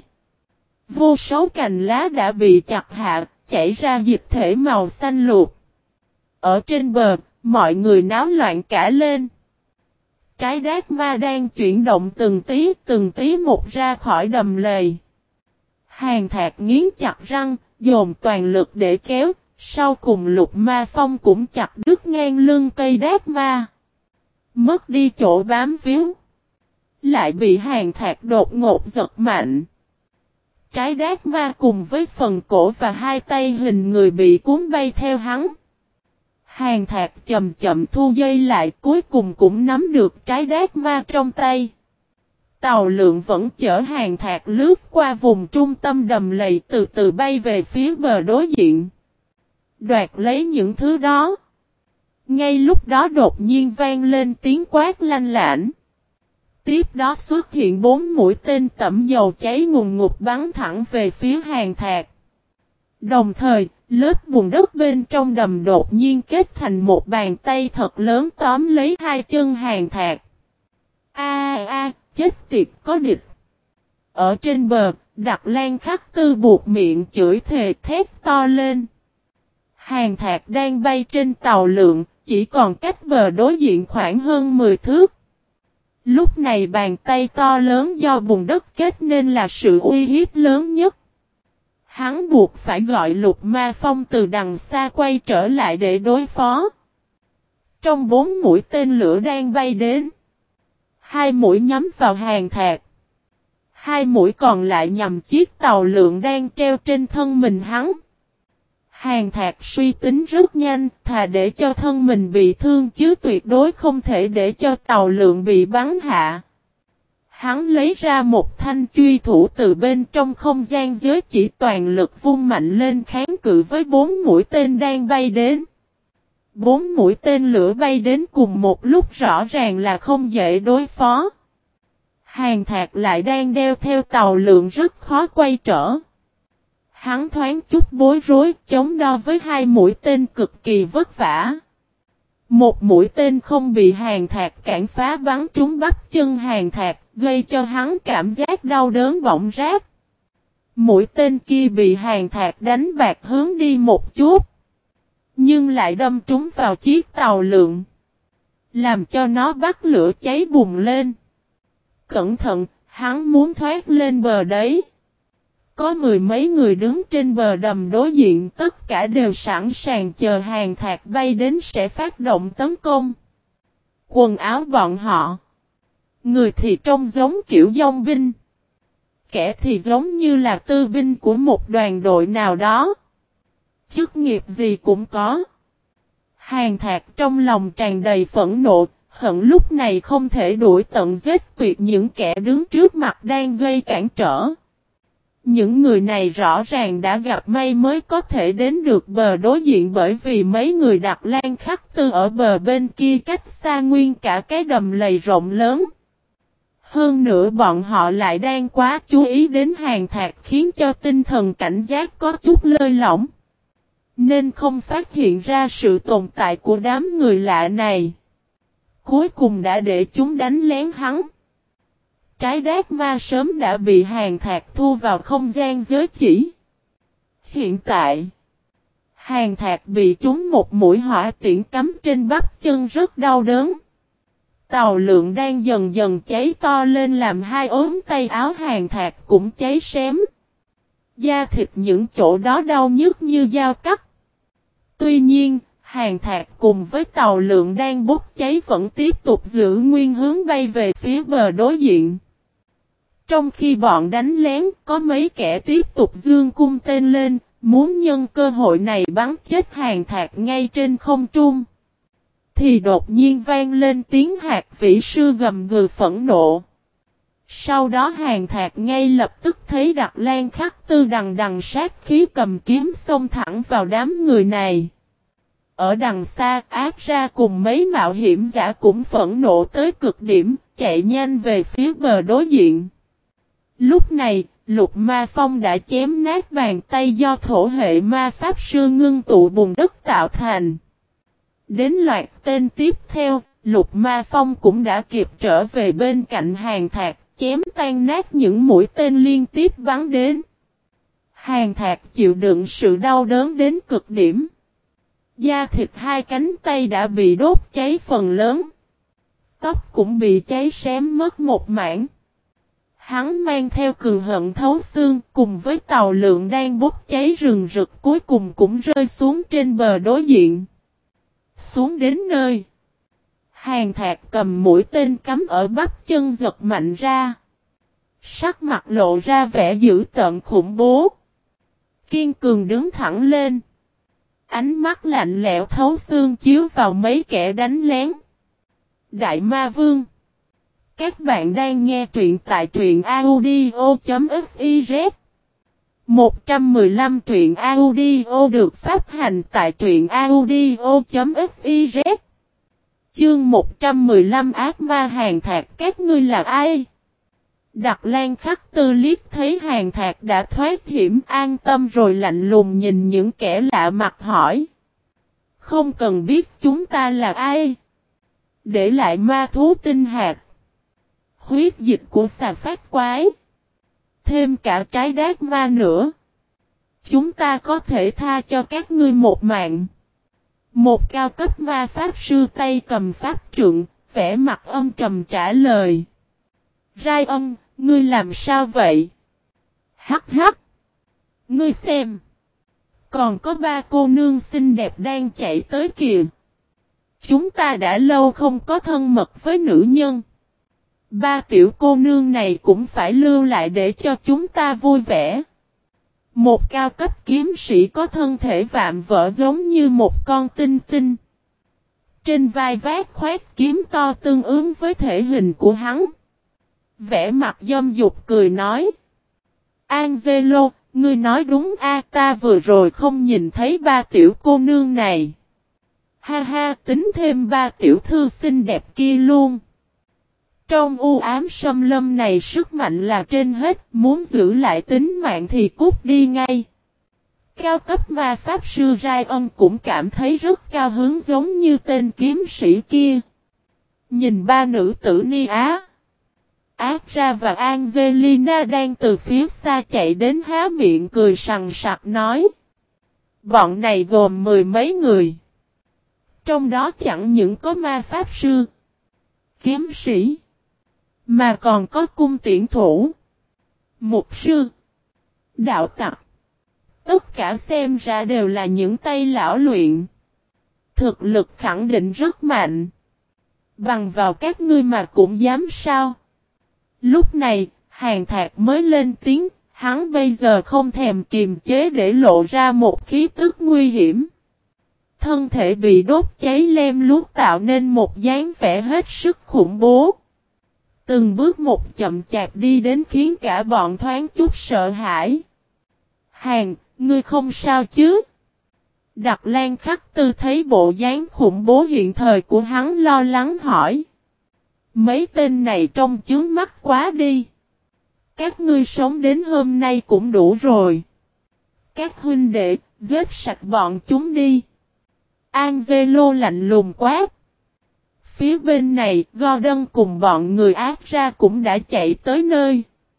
Vô số cành lá đã bị chặt hạ, chảy ra dịch thể màu xanh lục. Ở trên bờ, mọi người náo loạn cả lên. Trái đát ma đang chuyển động từng tí một ra khỏi đầm lầy. Hàn Thạc nghiến chặt răng, dồn toàn lực để kéo, sau cùng Lục Ma Phong cũng chặt đứt ngang lưng cây đát ma. Mất đi chỗ bám víu. Lại bị Hàn Thạc đột ngột giật mạnh. Trái đát ma cùng với phần cổ và hai tay hình người bị cuốn bay theo hắn. Hàn Thạc chậm chậm thu dây lại cuối cùng cũng nắm được trái đát ma trong tay. Tàu lượng vẫn chở Hàn Thạc lướt qua vùng trung tâm đầm lầy từ từ bay về phía bờ đối diện. Đoạt lấy những thứ đó. Ngay lúc đó đột nhiên vang lên tiếng quát lanh lảnh. Tiếp đó xuất hiện 4 mũi tên tẩm dầu cháy ngùn ngụt bắn thẳng về phía Hàn Thạc. Đồng thời, lớp bùn đất bên trong đầm đột nhiên kết thành một bàn tay thật lớn tóm lấy hai chân Hàn Thạc. Chết tiệt có địch. Ở trên bờ, Đặc Lan Khắc Tư buộc miệng chửi thề thét to lên. Hàn Thạc đang bay trên tàu lượn, chỉ còn cách bờ đối diện khoảng hơn 10 thước. Lúc này bàn tay to lớn do bùn đất kết nên là sự uy hiếp lớn nhất. Hắn buộc phải gọi Lục Ma Phong từ đằng xa quay trở lại để đối phó. Trong 4 mũi tên lửa đang bay đến, 2 mũi nhắm vào Hàn Thạc. 2 mũi còn lại nhằm chiếc tàu lượn đang treo trên thân mình hắn. Hàn Thạc suy tính rất nhanh, thà để cho thân mình bị thương chứ tuyệt đối không thể để cho tàu lượn bị bắn hạ. Hắn lấy ra một thanh truy thủ từ bên trong không gian giới chỉ toàn lực vung mạnh lên kháng cự với 4 mũi tên đang bay đến. 4 mũi tên lửa bay đến cùng một lúc rõ ràng là không dễ đối phó. Hàn Thạc lại đang đeo theo tàu lượn rất khó quay trở. Hắn thoáng chút bối rối chống đo với 2 mũi tên cực kỳ vất vả. Một mũi tên không bị Hàn Thạc cản phá bắn trúng bắp chân Hàn Thạc, gây cho hắn cảm giác đau đớn bỏng rát. Mũi tên kia bị Hàn Thạc đánh bạc hướng đi một chút, nhưng lại đâm trúng vào chiếc tàu lượn, làm cho nó bắt lửa cháy bùng lên. Cẩn thận, hắn muốn thoát lên bờ đấy. Có 10 mấy người đứng trên bờ đầm đối diện, tất cả đều sẵn sàng chờ Hàn Thạc bay đến sẽ phát động tấn công. Quần áo bọn họ, người thì trông giống kiểu dong binh, kẻ thì giống như là tư binh của một đoàn đội nào đó. Chức nghiệp gì cũng có. Hàn Thạc trong lòng tràn đầy phẫn nộ, hận lúc này không thể đuổi tận giết tuyệt những kẻ đứng trước mặt đang gây cản trở. Những người này rõ ràng đã gặp may mới có thể đến được bờ đối diện, bởi vì mấy người Đặc Lan Khắc Tư ở bờ bên kia cách xa nguyên cả cái đầm lầy rộng lớn. Hơn nữa bọn họ lại đang quá chú ý đến Hàn Thạc khiến cho tinh thần cảnh giác có chút lơi lỏng, nên không phát hiện ra sự tồn tại của đám người lạ này. Cuối cùng đã để chúng đánh lén hắn. Trái đát ma sớm đã bị Hàn Thạc thu vào không gian giới chỉ. Hiện tại, Hàn Thạc bị trúng một mũi hỏa tiễn cắm trên bắp chân rất đau đớn. Tàu lượn đang dần dần cháy to lên làm hai ốm tay áo Hàn Thạc cũng cháy xém. Da thịt những chỗ đó đau nhức như dao cắt. Tuy nhiên, Hàn Thạc cùng với tàu lượn đang bốc cháy vẫn tiếp tục giữ nguyên hướng bay về phía bờ đối diện. Trong khi bọn đánh lén, có mấy kẻ tiếp tục giương cung tên lên, muốn nhân cơ hội này bắn chết Hàn Thạc ngay trên không trung. Thì đột nhiên vang lên tiếng Hạc Vĩ Sư gầm gừ phẫn nộ. Sau đó Hàn Thạc ngay lập tức thấy Đặc Lan Khắc Tư đằng đằng sát khí cầm kiếm xông thẳng vào đám người này. Ở đằng xa, Ác Ra cùng mấy mạo hiểm giả cũng phẫn nộ tới cực điểm, chạy nhanh về phía bờ đối diện. Lúc này, Lục Ma Phong đã chém nát bàn tay do thổ hệ ma pháp sư ngưng tụ bùn đất tạo thành. Đến loạt tên tiếp theo, Lục Ma Phong cũng đã kịp trở về bên cạnh Hàn Thạc, chém tan nát những mũi tên liên tiếp bắn đến. Hàn Thạc chịu đựng sự đau đớn đến cực điểm. Da thịt hai cánh tay đã bị đốt cháy phần lớn. Tóc cũng bị cháy xém mất một mảng. Hắn mang theo cường hận thấu xương cùng với tàu lượn đang bốc cháy rừng rực cuối cùng cũng rơi xuống trên bờ đối diện. Xuống đến nơi, Hàn Thạc cầm mũi tên cắm ở bắp chân giật mạnh ra. Sắc mặt lộ ra vẻ dữ tợn khủng bố. Kiên cường đứng thẳng lên. Ánh mắt lạnh lẽo thấu xương chiếu vào mấy kẻ đánh lén. Đại Ma Vương. Các bạn đang nghe truyện tại truyện audio.fiz. 115 truyện audio được phát hành tại truyện audio.fiz. Chương 115 ác ma Hàn Thạc, các ngươi là ai? Đặc Lan Khắc Tư liếc thấy Hàn Thạc đã thoát hiểm, an tâm rồi lạnh lùng nhìn những kẻ lạ mặt hỏi. Không cần biết chúng ta là ai. Để lại ma thú tinh hạt. Huyết dịch của xà phát quái. Thêm cả trái đát ma nữa. Chúng ta có thể tha cho các ngươi một mạng. Một cao cấp ma pháp sư tay cầm pháp trượng, vẻ mặt âm trầm trả lời. Ryan, ngươi làm sao vậy? Hắc hắc. Ngươi xem. Còn có ba cô nương xinh đẹp đang chạy tới kìa. Chúng ta đã lâu không có thân mật với nữ nhân. Ba tiểu cô nương này cũng phải lưu lại để cho chúng ta vui vẻ. Một cao cấp kiếm sĩ có thân thể vạm vỡ giống như một con tinh tinh. Trên vai vác khoét kiếm to tương ứng với thể hình của hắn. Vẻ mặt dâm dục cười nói. Angelo, ngươi nói đúng a, ta vừa rồi không nhìn thấy ba tiểu cô nương này. Ha ha, tính thêm ba tiểu thư xinh đẹp kia luôn. Trong u ám xâm lâm này sức mạnh là trên hết, muốn giữ lại tính mạng thì cút đi ngay. Cao cấp ma pháp sư Ryan cũng cảm thấy rất cao hứng giống như tên kiếm sĩ kia. Nhìn ba nữ tử Nia, Astra và Angelina đang từ phía xa chạy đến há miệng cười sằng sặc nói. Bọn này gồm mười mấy người. Trong đó chẳng những có ma pháp sư, kiếm sĩ, mà còn có cung tiễn thủ, mục sư, đạo tặc. Tất cả xem ra đều là những tay lão luyện. Thực lực khẳng định rất mạnh. Bằng vào các ngươi mà cũng dám sao? Lúc này, Hàn Thạc mới lên tiếng, hắn bây giờ không thèm kiềm chế để lộ ra một khí tức nguy hiểm. Thân thể bị đốt cháy lem luốc tạo nên một dáng vẻ hết sức khủng bố. Từng bước một chậm chạp đi đến khiến cả bọn thoáng chút sợ hãi. Hàn, ngươi không sao chứ? Đặc Lan Khắc Tư thấy bộ dáng khủng bố hiện thời của hắn lo lắng hỏi. Mấy tên này trông chướng mắt quá đi. Các ngươi sống đến hôm nay cũng đủ rồi. Các huynh đệ, giết sạch bọn chúng đi. Angelo lạnh lùng quát. Phía bên này, Gordon cùng bọn người ác ra cũng đã chạy tới nơi.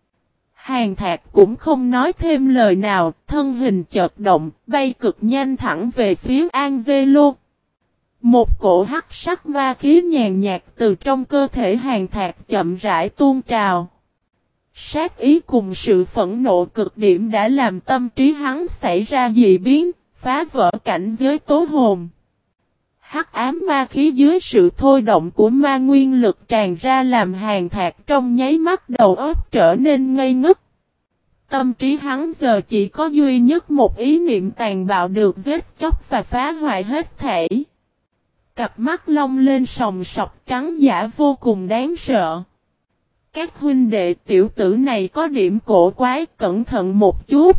Hàn Thạc cũng không nói thêm lời nào, thân hình chợt động, bay cực nhanh thẳng về phía Angelo. Một cổ hắc sắc ma khí nhàn nhạt từ trong cơ thể Hàn Thạc chậm rãi tuôn trào. Sát ý cùng sự phẫn nộ cực điểm đã làm tâm trí hắn xảy ra dị biến, phá vỡ cảnh giới tố hồn. Hắc ám ma khí dưới sự thôi động của ma nguyên lực tràn ra làm Hàn Thạc trong nháy mắt đầu óc trở nên ngây ngất. Tâm trí hắn giờ chỉ có duy nhất một ý niệm tàn bạo được giết chóc và phá hoại hết thảy. Cặp mắt long lên sòng sọc trắng giả vô cùng đáng sợ. Các huynh đệ tiểu tử này có điểm cổ quái, cẩn thận một chút.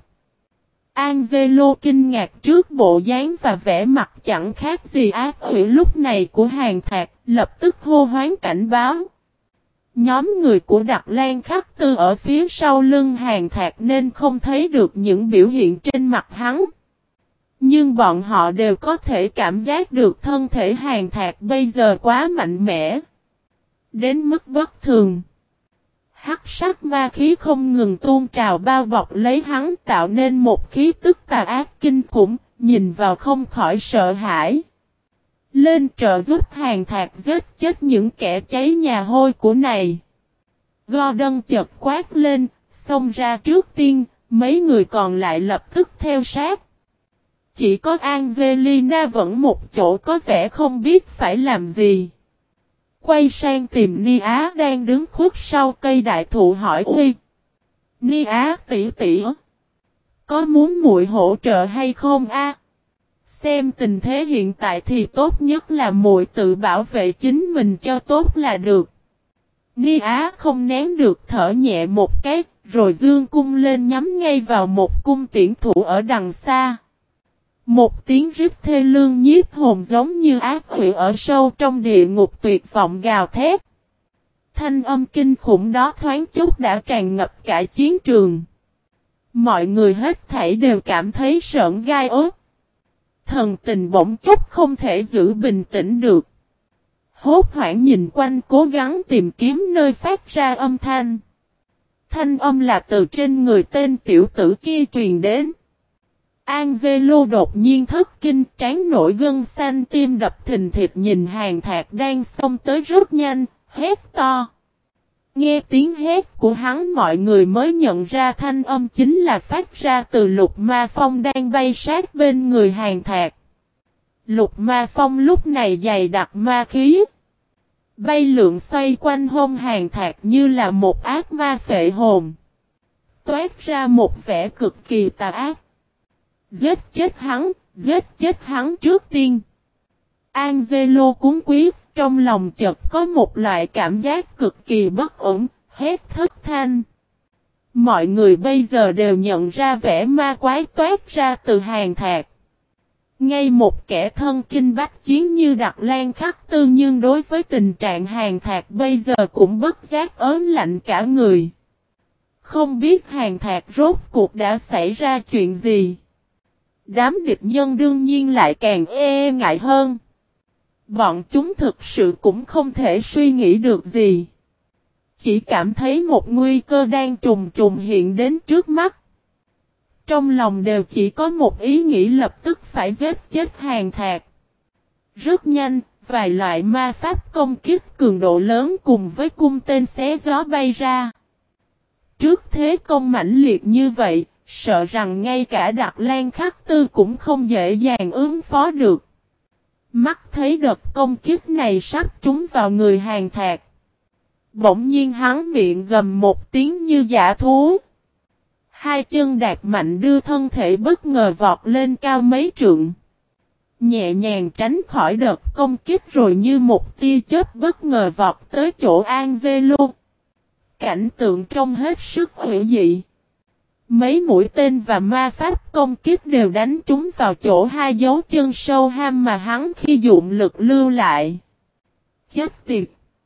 Angelo kinh ngạc trước bộ dáng và vẻ mặt chẳng khác gì ác quỷ lúc này của Hàn Thạc, lập tức hô hoán cảnh báo. Nhóm người của Đặc Lan Khắc Tư ở phía sau lưng Hàn Thạc nên không thấy được những biểu hiện trên mặt hắn. Nhưng bọn họ đều có thể cảm giác được thân thể Hàn Thạc bây giờ quá mạnh mẽ. Đến mức bất thường. Hắc sắc ma khí không ngừng tuôn trào bao bọc lấy hắn tạo nên một khí tức tà ác kinh khủng, nhìn vào không khỏi sợ hãi. Lên trợ giúp Hàn Thạc giết chết những kẻ cháy nhà hôi của này. Gordon chợt quát lên, xông ra trước tiên, mấy người còn lại lập tức theo sát. Chỉ có Angelina vẫn một chỗ có vẻ không biết phải làm gì. Quay sang tìm Nia đang đứng khuất sau cây đại thụ hỏi Uy. Nia tỷ tỷ, có muốn muội hỗ trợ hay không a? Xem tình thế hiện tại thì tốt nhất là muội tự bảo vệ chính mình cho tốt là được. Nia không nén được thở nhẹ một cái, rồi dương cung lên nhắm ngay vào một cung tiễn thủ ở đằng xa. Một tiếng rít thê lương nhiếp hồn giống như ác quỷ ở sâu trong địa ngục tuyệt vọng gào thét. Thanh âm kinh khủng đó thoáng chút đã tràn ngập cả chiến trường. Mọi người hết thảy đều cảm thấy sởn gai ốt. Thần tình bỗng chốc không thể giữ bình tĩnh được. Hốt hoảng nhìn quanh cố gắng tìm kiếm nơi phát ra âm thanh. Thanh âm là từ trên người tên tiểu tử kia truyền đến. Angelo đột nhiên thất kinh, trán nổi gân xanh, tim đập thình thịch, nhìn Hàn Thạc đang xông tới rất nhanh, hét to. Nghe tiếng hét của hắn, mọi người mới nhận ra thanh âm chính là phát ra từ Lục Ma Phong đang bay sát bên người Hàn Thạc. Lục Ma Phong lúc này dày đặc ma khí, bay lượn xoay quanh hông Hàn Thạc như là một ác ma phệ hồn, toát ra một vẻ cực kỳ tà ác. Giết chết hắn trước tiên. Angelo cuống quyết, trong lòng chợt có một loại cảm giác cực kỳ bất ổn, hét thất thanh. Mọi người bây giờ đều nhận ra vẻ ma quái toát ra từ Hàn Thạc. Ngay một kẻ thân kinh bách chiến như Đặc Lan Khắc Tư, nhưng đối với tình trạng Hàn Thạc bây giờ cũng bất giác ớn lạnh cả người. Không biết Hàn Thạc rốt cuộc đã xảy ra chuyện gì. Đám địch nhân đương nhiên lại càng e ngại hơn. Bọn chúng thực sự cũng không thể suy nghĩ được gì. Chỉ cảm thấy một nguy cơ đang trùng trùng hiện đến trước mắt. Trong lòng đều chỉ có một ý nghĩ lập tức phải giết chết Hàn Thạc. Rất nhanh, vài loại ma pháp công kích cường độ lớn cùng với cung tên xé gió bay ra. Trước thế công mãnh liệt như vậy, sợ rằng ngay cả Đặc Lan Khắc Tư cũng không dễ dàng ứng phó được. Mắt thấy đợt công kích này sắp trúng vào người Hàn Thạc. Bỗng nhiên hắn miệng gầm một tiếng như dã thú. Hai chân đạp mạnh đưa thân thể bất ngờ vọt lên cao mấy trượng. Nhẹ nhàng tránh khỏi đợt công kích rồi như một tia chớp bất ngờ vọt tới chỗ Angelo. Cảnh tượng trông hết sức hữu dị. Mấy mũi tên và ma pháp công kích đều đánh trúng vào chỗ hai dấu chân sâu ham mà hắn khi dụng lực lưu lại. Chết tiệt!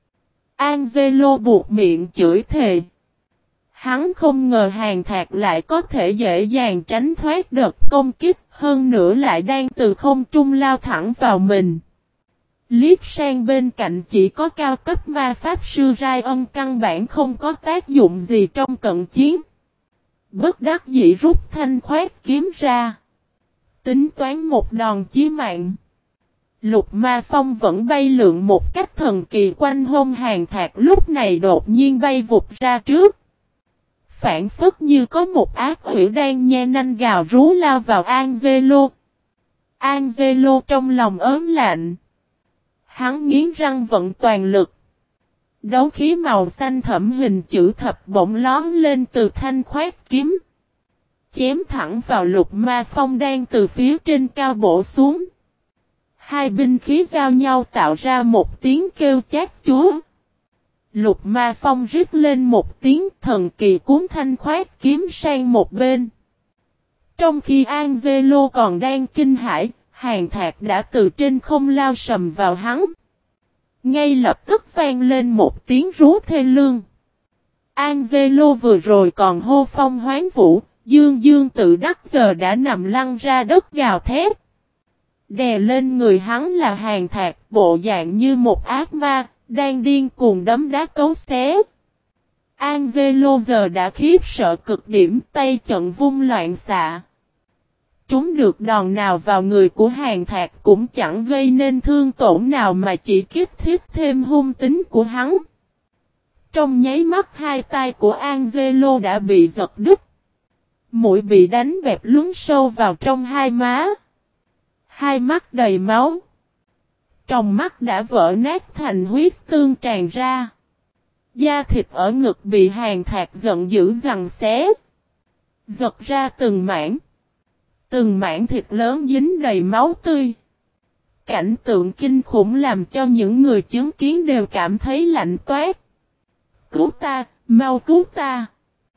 Angelo buộc miệng chửi thề. Hắn không ngờ Hàn Thạc lại có thể dễ dàng tránh thoát đợt công kích, hơn nữa lại đang từ không trung lao thẳng vào mình. Liếc sang bên cạnh chỉ có cao cấp ma pháp sư Ryan, căn bản không có tác dụng gì trong cận chiến. Bất đắc dĩ rút thanh khoét kiếm ra. Tính toán một đòn chí mạng. Lục Ma Phong vẫn bay lượn một cách thần kỳ quanh hông Hàn Thạc, lúc này đột nhiên bay vụt ra trước. Phản phất như có một ác quỷ đang nhe nanh gào rú lao vào Angelo. Angelo trong lòng ớn lạnh. Hắn nghiến răng vận toàn lực. Đấu khí màu xanh thẫm hình chữ thập bỗng lóm lên từ thanh khoét kiếm. Chém thẳng vào Lục Ma Phong đang từ phía trên cao bổ xuống. Hai binh khí giao nhau tạo ra một tiếng kêu chát chúa. Lục Ma Phong rít lên một tiếng, thần kỳ cuốn thanh khoét kiếm sang một bên. Trong khi Angelo còn đang kinh hãi, Hàn Thạc đã từ trên không lao sầm vào hắn. Ngay lập tức vang lên một tiếng rú thê lương. Angelo vừa rồi còn hô phong hoán vũ, dương dương tự đắc, giờ đã nằm lăn ra đất gào thét. Đè lên người hắn là Hàn Thạc, bộ dạng như một ác ma, đang điên cuồng đấm đá cấu xé. Angelo giờ đã khiếp sợ cực điểm, tay trận vung loạn xạ. Trúng được đòn nào vào người của Hàn Thạc cũng chẳng gây nên thương tổn nào mà chỉ kích thích thêm hung tính của hắn. Trong nháy mắt hai tay của Angelo đã bị giật đứt. Mũi bị đánh bẹp lún sâu vào trong hai má. Hai mắt đầy máu. Trong mắt đã vỡ nát thành huyết tương tràn ra. Da thịt ở ngực bị Hàn Thạc giận dữ giằng xé. Giật ra từng mảng. Từng mảng thịt lớn dính đầy máu tươi. Cảnh tượng kinh khủng làm cho những người chứng kiến đều cảm thấy lạnh toát. Cứu ta, mau cứu ta.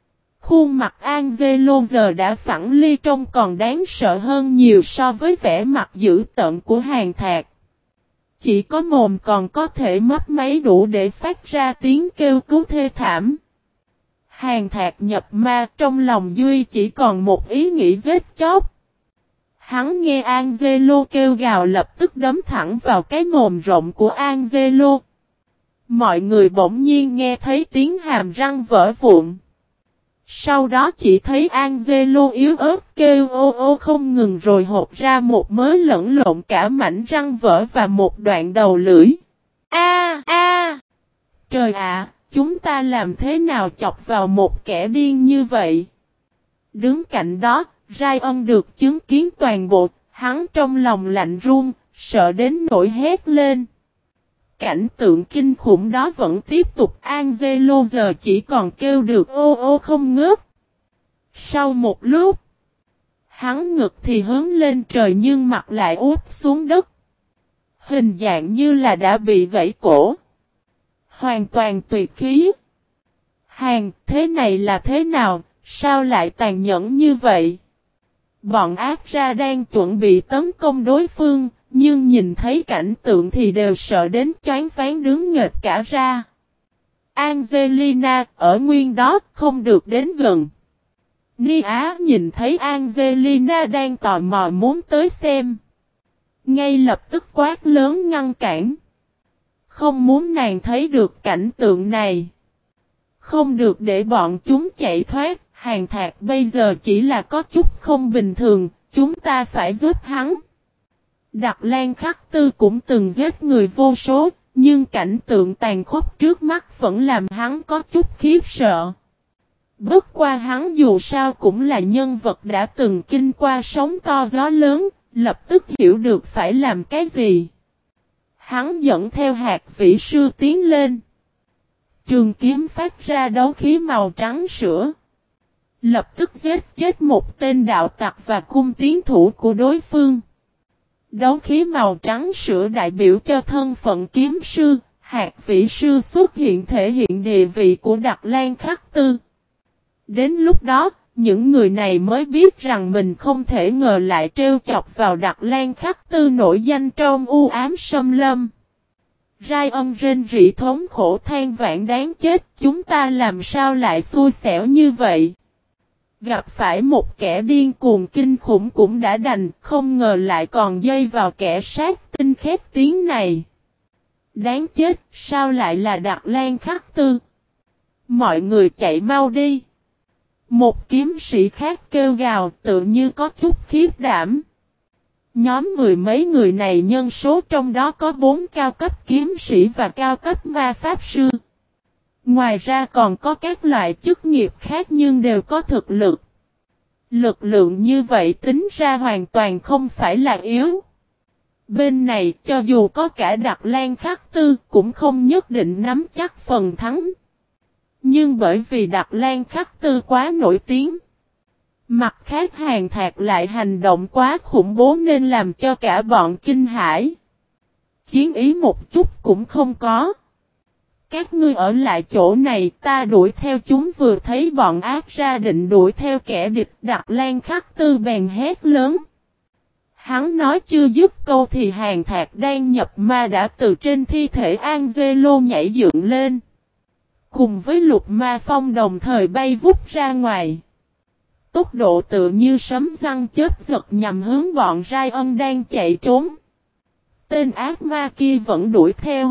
Khuôn mặt Angelo giờ đã phẳng ly trông còn đáng sợ hơn nhiều so với vẻ mặt dữ tợn của Hàn Thạc. Chỉ có mồm còn có thể mấp máy đủ để phát ra tiếng kêu cứu thê thảm. Hàn Thạc nhập ma, trong lòng Duy chỉ còn một ý nghĩ giết chóc. Hắn nghe Angelo kêu gào lập tức đấm thẳng vào cái mồm rộng của Angelo. Mọi người bỗng nhiên nghe thấy tiếng hàm răng vỡ vụn. Sau đó chỉ thấy Angelo yếu ớt kêu ô ô không ngừng rồi hộc ra một mớ lẫn lộn cả mảnh răng vỡ và một đoạn đầu lưỡi. A a! Trời ạ, chúng ta làm thế nào chọc vào một kẻ điên như vậy? Đứng cạnh đó, Ryan được chứng kiến toàn bộ, hắn trong lòng lạnh run, sợ đến nỗi hét lên. Cảnh tượng kinh khủng đó vẫn tiếp tục, Angelo giờ chỉ còn kêu được ô ô không ngớt. Sau một lúc, hắn ngực thì hướng lên trời nhưng mặt lại úp xuống đất. Hình dạng như là đã bị gãy cổ. Hoàn toàn tuyệt khí. Hàn, thế này là thế nào, sao lại tàn nhẫn như vậy? Bọn ác ra đang chuẩn bị tấn công đối phương. Nhưng nhìn thấy cảnh tượng thì đều sợ đến choáng váng đứng nghệt cả ra. Angelina ở nguyên đó không được đến gần. Nia nhìn thấy Angelina đang tò mò muốn tới xem. Ngay lập tức quát lớn ngăn cản. Không muốn nàng thấy được cảnh tượng này. Không được để bọn chúng chạy thoát. Hàn Thạc bây giờ chỉ là có chút không bình thường. Chúng ta phải giúp hắn. Đặc Lan Khắc Tư cũng từng giết người vô số, nhưng cảnh tượng tàn khốc trước mắt vẫn làm hắn có chút khiếp sợ. Bất qua hắn dù sao cũng là nhân vật đã từng kinh qua sóng to gió lớn, lập tức hiểu được phải làm cái gì. Hắn dẫn theo hạt vĩ sư tiến lên. Trường kiếm phát ra đấu khí màu trắng sữa. Lập tức giết chết một tên đạo tặc và cung tiến thủ của đối phương. Đấu khí màu trắng sữa đại biểu cho thân phận kiếm sư, hạt vĩ sư xuất hiện thể hiện địa vị của Đặc Lan Khắc Tư. Đến lúc đó, những người này mới biết rằng mình không thể ngờ lại trêu chọc vào Đặc Lan Khắc Tư nổi danh trong u ám xâm lâm. Ryan rên rỉ thống khổ than vãn đáng chết, chúng ta làm sao lại xui xẻo như vậy? Gặp phải một kẻ điên cuồng kinh khủng cũng đã đành, không ngờ lại còn dây vào kẻ sát tinh khét tiếng này. Đáng chết, sao lại là Đặc Lan Khắc Tư? Mọi người chạy mau đi. Một kiếm sĩ khác kêu gào tự như có chút khiếp đảm. Nhóm mười mấy người này nhân số trong đó có 4 cao cấp kiếm sĩ và cao cấp ma pháp sư. Ngoài ra còn có các loại chức nghiệp khác nhưng đều có thực lực. Lực lượng như vậy tính ra hoàn toàn không phải là yếu. Bên này cho dù có cả Đặc Lan Khắc Tư cũng không nhất định nắm chắc phần thắng. Nhưng bởi vì Đặc Lan Khắc Tư quá nổi tiếng. Mặt khác Hàn Thạc lại hành động quá khủng bố nên làm cho cả bọn kinh hãi. Chiến ý một chút cũng không có. Các ngươi ở lại chỗ này ta đuổi theo chúng vừa thấy bọn ác ra định đuổi theo kẻ địch Đặc Lan Khắc Tư bèn hét lớn. Hắn nói chưa dứt câu thì Hàn Thạc đang nhập ma đã từ trên thi thể Angelo nhảy dựng lên. Cùng với lục ma phong đồng thời bay vút ra ngoài. Tốc độ tự như sấm răng chớp giật nhằm hướng bọn Ryan đang chạy trốn. Tên ác ma kia vẫn đuổi theo.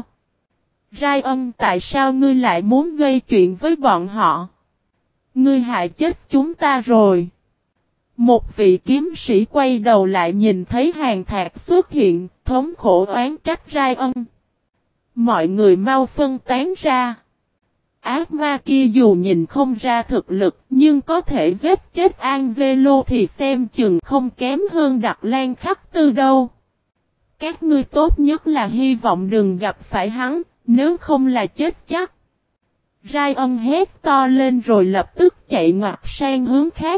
Ryan, tại sao ngươi lại muốn gây chuyện với bọn họ? Ngươi hại chết chúng ta rồi. Một vị kiếm sĩ quay đầu lại nhìn thấy Hàn Thạc xuất hiện, thống khổ oán trách Ryan. Mọi người mau phân tán ra. Ác ma kia dù nhìn không ra thực lực nhưng có thể giết chết Angelo thì xem chừng không kém hơn Đặc Lan Khắc Tư đâu. Các ngươi tốt nhất là hy vọng đừng gặp phải hắn, nếu không là chết chắc. Ryan hét to lên rồi lập tức chạy ngoặt sang hướng khác.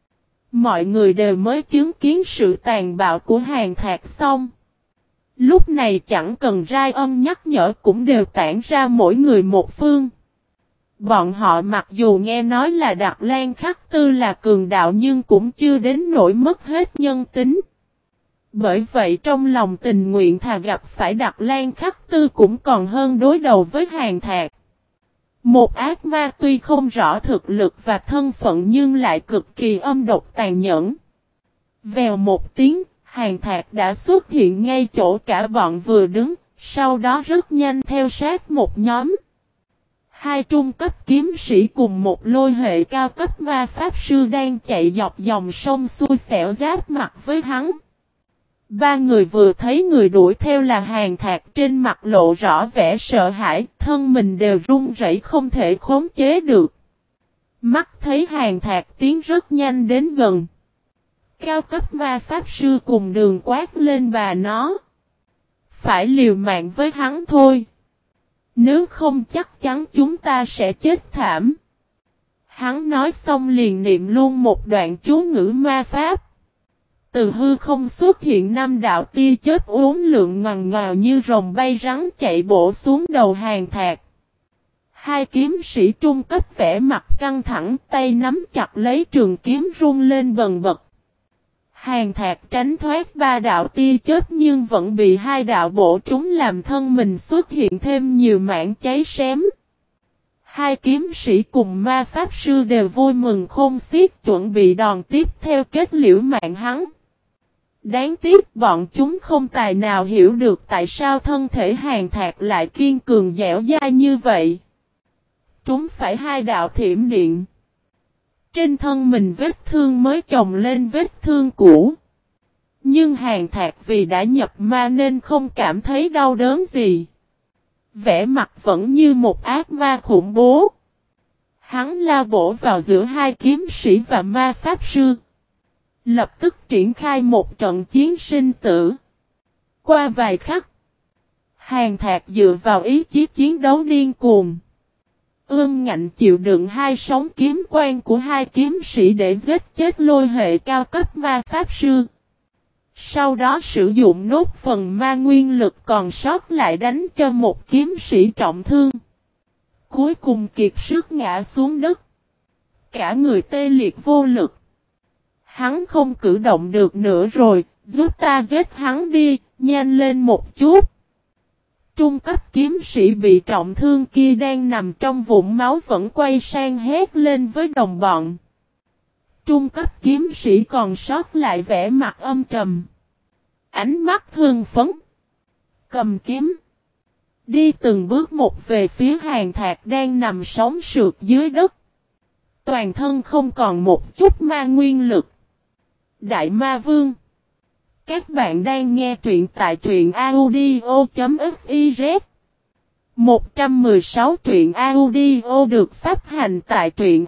Mọi người đều mới chứng kiến sự tàn bạo của Hàn Thạc xong. Lúc này chẳng cần Ryan nhắc nhở cũng đều tản ra mỗi người một phương. Bọn họ mặc dù nghe nói là Đặc Lan Khắc Tư là cường đạo nhưng cũng chưa đến nỗi mất hết nhân tính. Bởi vậy trong lòng tình nguyện thà gặp phải Đặc Lan Khắc Tư cũng còn hơn đối đầu với Hàn Thạc. Một ác ma tuy không rõ thực lực và thân phận nhưng lại cực kỳ âm độc tàn nhẫn. Vèo một tiếng, Hàn Thạc đã xuất hiện ngay chỗ cả bọn vừa đứng, sau đó rất nhanh theo sát một nhóm. Hai trung cấp kiếm sĩ cùng một lôi hệ cao cấp ma pháp sư đang chạy dọc dòng sông xui xẻo giáp mặt với hắn. Ba người vừa thấy người đuổi theo là Hàn Thạc trên mặt lộ rõ vẻ sợ hãi, thân mình đều run rẩy không thể khống chế được. Mắt thấy Hàn Thạc tiến rất nhanh đến gần. Cao cấp ma pháp sư cùng đường quát lên bà nó. Phải liều mạng với hắn thôi. Nếu không chắc chắn chúng ta sẽ chết thảm. Hắn nói xong liền niệm luôn một đoạn chú ngữ ma pháp. Từ hư không xuất hiện 5 đạo tia chớp uốn lượn ngoằn ngoèo như rồng bay rắn chạy bổ xuống đầu Hàn Thạc. Hai kiếm sĩ trung cấp vẻ mặt căng thẳng, tay nắm chặt lấy trường kiếm rung lên bần bật. Hàn Thạc tránh thoát 3 đạo tia chớp nhưng vẫn bị 2 đạo bổ trúng làm thân mình xuất hiện thêm nhiều mảng cháy xém. Hai kiếm sĩ cùng ma pháp sư đều vui mừng khôn xiết chuẩn bị đòn tiếp theo kết liễu mạng hắn. Đáng tiếc bọn chúng không tài nào hiểu được tại sao thân thể Hàn Thạc lại kiên cường dẻo dai như vậy. Chúng phải 2 đạo thiểm điện. Trên thân mình vết thương mới chồng lên vết thương cũ. Nhưng Hàn Thạc vì đã nhập ma nên không cảm thấy đau đớn gì. Vẻ mặt vẫn như một ác ma khủng bố. Hắn lao bổ vào giữa hai kiếm sĩ và ma pháp sư. Lập tức triển khai một trận chiến sinh tử. Qua vài khắc, Hàn Thạc dựa vào ý chí chiến đấu điên cuồng. Ngạnh chịu đựng hai sóng kiếm quang của hai kiếm sĩ để giết chết lôi hệ cao cấp ma pháp sư. Sau đó sử dụng nốt phần ma nguyên lực còn sót lại đánh cho một kiếm sĩ trọng thương. Cuối cùng kiệt sức ngã xuống đất. Cả người tê liệt vô lực. Hắn không cử động được nữa rồi, giúp ta giết hắn đi, nhanh lên một chút. Trung cấp kiếm sĩ bị trọng thương kia đang nằm trong vũng máu vẫn quay sang hét lên với đồng bọn. Trung cấp kiếm sĩ còn sót lại vẻ mặt âm trầm. Ánh mắt hưng phấn. Cầm kiếm. Đi từng bước một về phía Hàn Thạc đang nằm sóng sượt dưới đất. Toàn thân không còn một chút ma nguyên lực. Đại Ma Vương. Các bạn đang nghe truyện tại truyện audio.fiz 116 truyện audio được phát hành tại truyện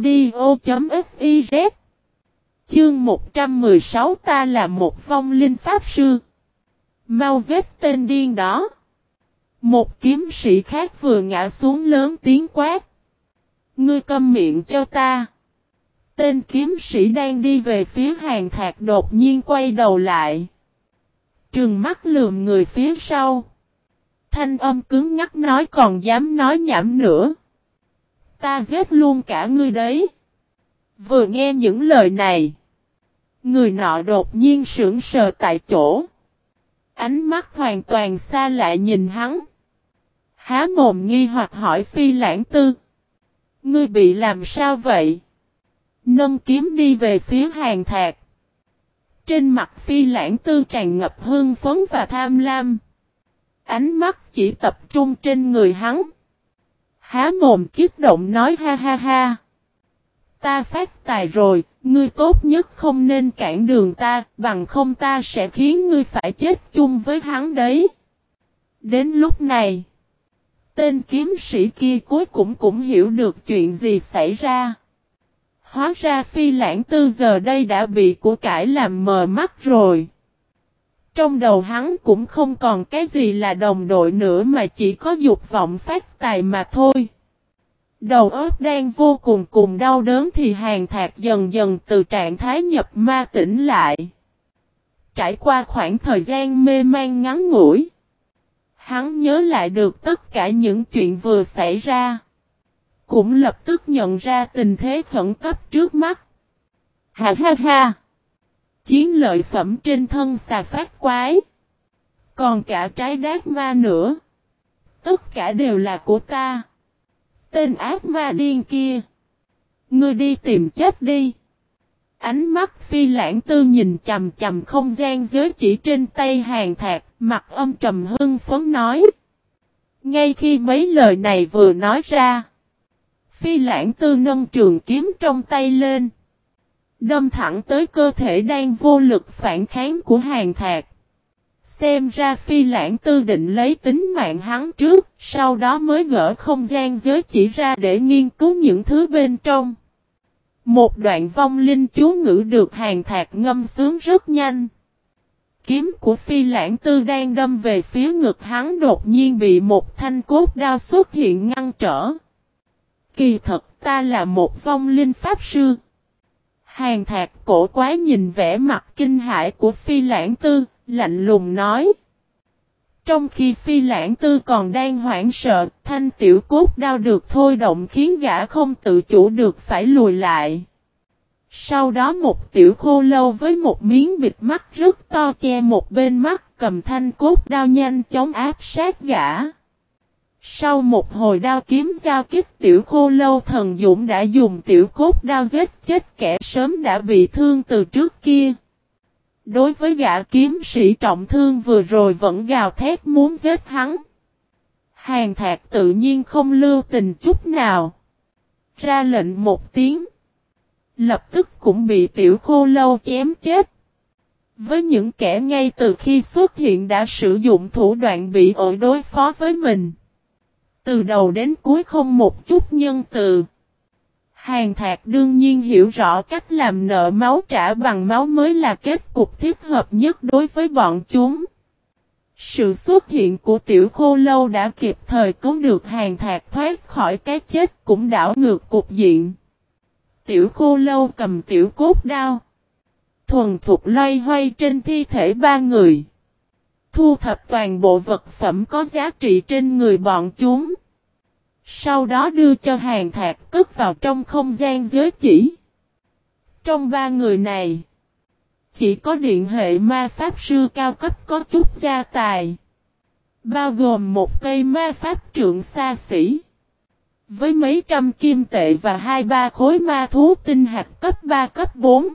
audio.fiz. Chương 116 ta là một vong linh pháp sư. Mau giết tên điên đó. Một kiếm sĩ khác vừa ngã xuống lớn tiếng quát. Ngươi câm miệng cho ta. Tên kiếm sĩ đang đi về phía Hàn Thạc đột nhiên quay đầu lại. Trừng mắt lườm người phía sau. Thanh âm cứng nhắc nói còn dám nói nhảm nữa. Ta giết luôn cả ngươi đấy. Vừa nghe những lời này. Người nọ đột nhiên sững sờ tại chỗ. Ánh mắt hoàn toàn xa lạ nhìn hắn. Há mồm nghi hoặc hỏi Phi Lãng Tư. Ngươi bị làm sao vậy? Nâng kiếm đi về phía Hàn Thạc. Trên mặt Phi Lãng Tư tràn ngập hưng phấn và tham lam. Ánh mắt chỉ tập trung trên người hắn. Há mồm kích động nói ha ha ha. Ta phát tài rồi, ngươi tốt nhất không nên cản đường ta, bằng không ta sẽ khiến ngươi phải chết chung với hắn đấy. Đến lúc này, tên kiếm sĩ kia cuối cùng cũng hiểu được chuyện gì xảy ra. Hóa ra Phi Lãng Tư giờ đây đã bị của cải làm mờ mắt rồi. Trong đầu hắn cũng không còn cái gì là đồng đội nữa mà chỉ có dục vọng phát tài mà thôi. Đầu óc đang vô cùng đau đớn thì Hàn Thạc dần dần từ trạng thái nhập ma tỉnh lại. Trải qua khoảng thời gian mê man ngắn ngủi, hắn nhớ lại được tất cả những chuyện vừa xảy ra. cũng lập tức nhận ra tình thế khẩn cấp trước mắt. Ha ha ha! Chiến lợi phẩm trên thân xà phát quái. Còn cả trái đát ma nữa. Tất cả đều là của ta. Tên ác ma điên kia. Ngươi đi tìm chết đi. Ánh mắt Phi Lãng Tư nhìn chầm chầm không gian giới chỉ trên tay Hàn Thạc, mặt âm trầm hưng phấn nói. Ngay khi mấy lời này vừa nói ra, Phi Lãng Tư nâng trường kiếm trong tay lên, đâm thẳng tới cơ thể đang vô lực phản kháng của Hàn Thạc. Xem ra Phi Lãng Tư định lấy tính mạng hắn trước, sau đó mới gỡ không gian giới chỉ ra để nghiên cứu những thứ bên trong. Một đoạn vong linh chú ngữ được Hàn Thạc ngâm sướng rất nhanh. Kiếm của Phi Lãng Tư đang đâm về phía ngực hắn đột nhiên bị một thanh cốt đao xuất hiện ngăn trở. Kỳ thật ta là một vong linh pháp sư. Hàn Thạc cổ quái nhìn vẻ mặt kinh hãi của Phi Lãng Tư, lạnh lùng nói. Trong khi Phi Lãng Tư còn đang hoảng sợ, thanh tiểu cốt đao được thôi động khiến gã không tự chủ được phải lùi lại. Sau đó một tiểu khô lâu với một miếng bịt mắt rất to che một bên mắt cầm thanh cốt đao nhanh chóng áp sát gã. Sau một hồi đao kiếm giao kích tiểu khô lâu thần dũng đã dùng tiểu cốt đao giết chết kẻ sớm đã bị thương từ trước kia. Đối với gã kiếm sĩ trọng thương vừa rồi vẫn gào thét muốn giết hắn. Hàn Thạc tự nhiên không lưu tình chút nào. Ra lệnh một tiếng. Lập tức cũng bị tiểu khô lâu chém chết. Với những kẻ ngay từ khi xuất hiện đã sử dụng thủ đoạn bị ổi đối phó với mình. Từ đầu đến cuối không một chút nhân từ. Hàn Thạc đương nhiên hiểu rõ cách làm nợ máu trả bằng máu mới là kết cục thích hợp nhất đối với bọn chúng. Sự xuất hiện của tiểu khô lâu đã kịp thời cứu được Hàn Thạc thoát khỏi cái chết cũng đảo ngược cục diện. Tiểu khô lâu cầm tiểu cốt đao. Thuần thục loay hoay trên thi thể ba người. Thu thập toàn bộ vật phẩm có giá trị trên người bọn chúng. Sau đó đưa cho Hàn Thạc cất vào trong không gian giới chỉ. Trong ba người này, chỉ có điện hệ ma pháp sư cao cấp có chút gia tài. Bao gồm một cây ma pháp trượng xa xỉ. Với mấy trăm kim tệ và 2-3 khối ma thú tinh hạt cấp 3 cấp 4.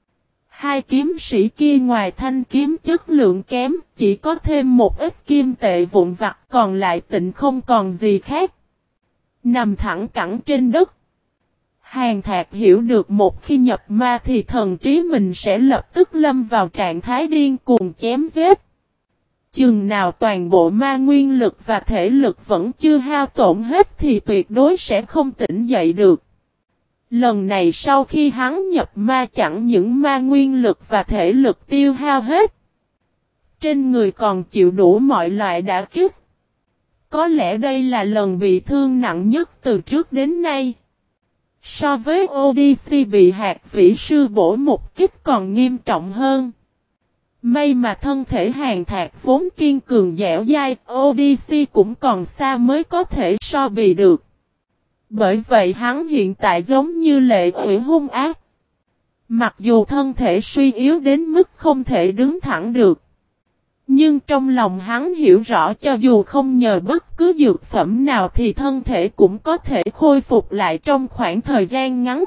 Hai kiếm sĩ kia ngoài thanh kiếm chất lượng kém, chỉ có thêm một ít kim tệ vụn vặt còn lại tịnh không còn gì khác. Nằm thẳng cẳng trên đất. Hàn Thạc hiểu được một khi nhập ma thì thần trí mình sẽ lập tức lâm vào trạng thái điên cuồng chém giết. Chừng nào toàn bộ ma nguyên lực và thể lực vẫn chưa hao tổn hết thì tuyệt đối sẽ không tỉnh dậy được. Lần này sau khi hắn nhập ma chẳng những ma nguyên lực và thể lực tiêu hao hết. Trên người còn chịu đủ mọi loại đả kích. Có lẽ đây là lần bị thương nặng nhất từ trước đến nay. So với Odyssey bị hạt vĩ sư bổ một kích còn nghiêm trọng hơn. May mà thân thể Hàn Thạc vốn kiên cường dẻo dai, Odyssey cũng còn xa mới có thể so bì được. Bởi vậy hắn hiện tại giống như lệ quỷ hung ác. Mặc dù thân thể suy yếu đến mức không thể đứng thẳng được. Nhưng trong lòng hắn hiểu rõ cho dù không nhờ bất cứ dược phẩm nào thì thân thể cũng có thể khôi phục lại trong khoảng thời gian ngắn.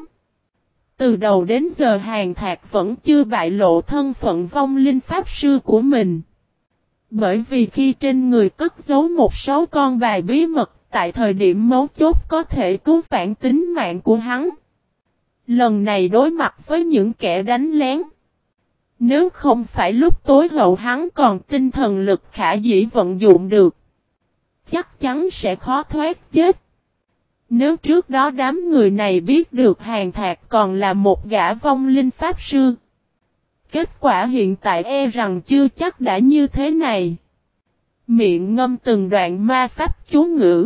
Từ đầu đến giờ Hàn Thạc vẫn chưa bại lộ thân phận vong linh pháp sư của mình. Bởi vì khi trên người cất giấu một số con bài bí mật tại thời điểm mấu chốt có thể cứu vãn tính mạng của hắn. Lần này đối mặt với những kẻ đánh lén. Nếu không phải lúc tối hậu hắn còn tinh thần lực khả dĩ vận dụng được. Chắc chắn sẽ khó thoát chết. Nếu trước đó đám người này biết được Hàn Thạc còn là một gã vong linh pháp sư. Kết quả hiện tại e rằng chưa chắc đã như thế này. Miệng ngâm từng đoạn ma pháp chú ngữ.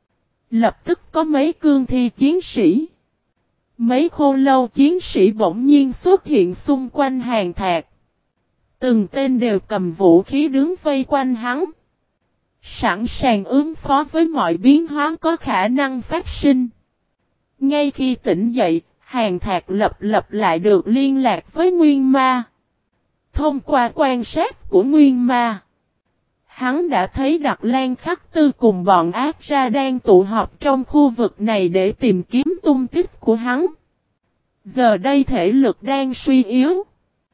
Lập tức có mấy cương thi chiến sĩ. Mấy khô lâu chiến sĩ bỗng nhiên xuất hiện xung quanh Hàn Thạc. Từng tên đều cầm vũ khí đứng vây quanh hắn. Sẵn sàng ứng phó với mọi biến hóa có khả năng phát sinh. Ngay khi tỉnh dậy, Hàn Thạc lập lại được liên lạc với Nguyên Ma. Thông qua quan sát của Nguyên Ma, hắn đã thấy Đặc Lan Khắc Tư cùng bọn ác ra đang tụ họp trong khu vực này để tìm kiếm tung tích của hắn. Giờ đây thể lực đang suy yếu.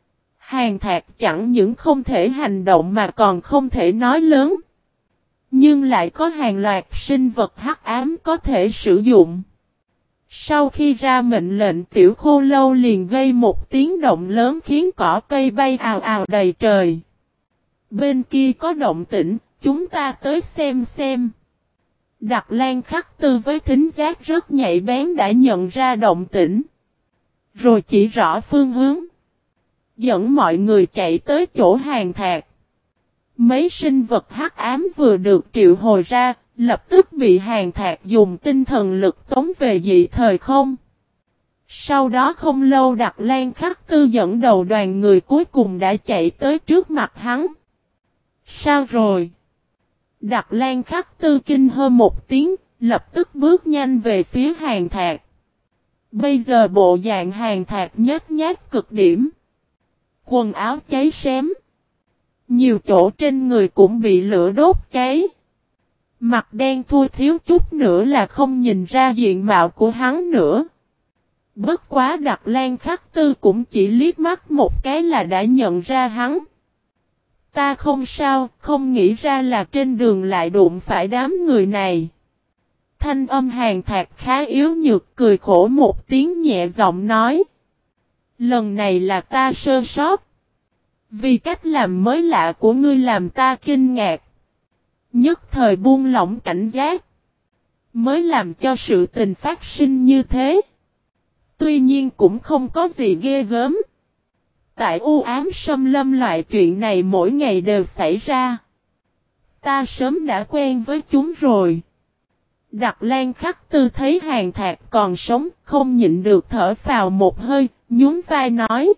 Hàn Thạc chẳng những không thể hành động mà còn không thể nói lớn. Nhưng lại có hàng loạt sinh vật hắc ám có thể sử dụng. Sau khi ra mệnh lệnh, Tiểu Khô Lâu liền gây một tiếng động lớn khiến cỏ cây bay ào ào đầy trời. Bên kia có động tĩnh, chúng ta tới xem. Đặc Lan Khắc Tư với thính giác rất nhạy bén đã nhận ra động tĩnh. Rồi chỉ rõ phương hướng. Dẫn mọi người chạy tới chỗ Hàn Thạc. Mấy sinh vật hắc ám vừa được triệu hồi ra, lập tức bị Hàn Thạc dùng tinh thần lực tống về dị thời không. Sau đó không lâu Đặc Lan Khắc Tư dẫn đầu đoàn người cuối cùng đã chạy tới trước mặt hắn. Sao rồi? Đặc Lan Khắc Tư kinh hô một tiếng, lập tức bước nhanh về phía Hàn Thạc. Bây giờ bộ dạng Hàn Thạc nhếch nhác cực điểm. Quần áo cháy xém. Nhiều chỗ trên người cũng bị lửa đốt cháy. Mặt đen thui thiếu chút nữa là không nhìn ra diện mạo của hắn nữa. Bất quá Đặc Lan Khắc Tư cũng chỉ liếc mắt một cái là đã nhận ra hắn. Ta không sao, không nghĩ ra là trên đường lại đụng phải đám người này. Thanh âm Hàn Thạc khá yếu nhược, cười khổ một tiếng nhẹ giọng nói. Lần này là ta sơ sót. Vì cách làm mới lạ của ngươi làm ta kinh ngạc. Nhất thời buông lỏng cảnh giác. Mới làm cho sự tình phát sinh như thế. Tuy nhiên cũng không có gì ghê gớm. Tại u ám xâm lâm loại chuyện này mỗi ngày đều xảy ra. Ta sớm đã quen với chúng rồi. Đặc Lan Khắc Tư thấy Hàn Thạc còn sống, không nhịn được thở phào một hơi, nhún vai nói.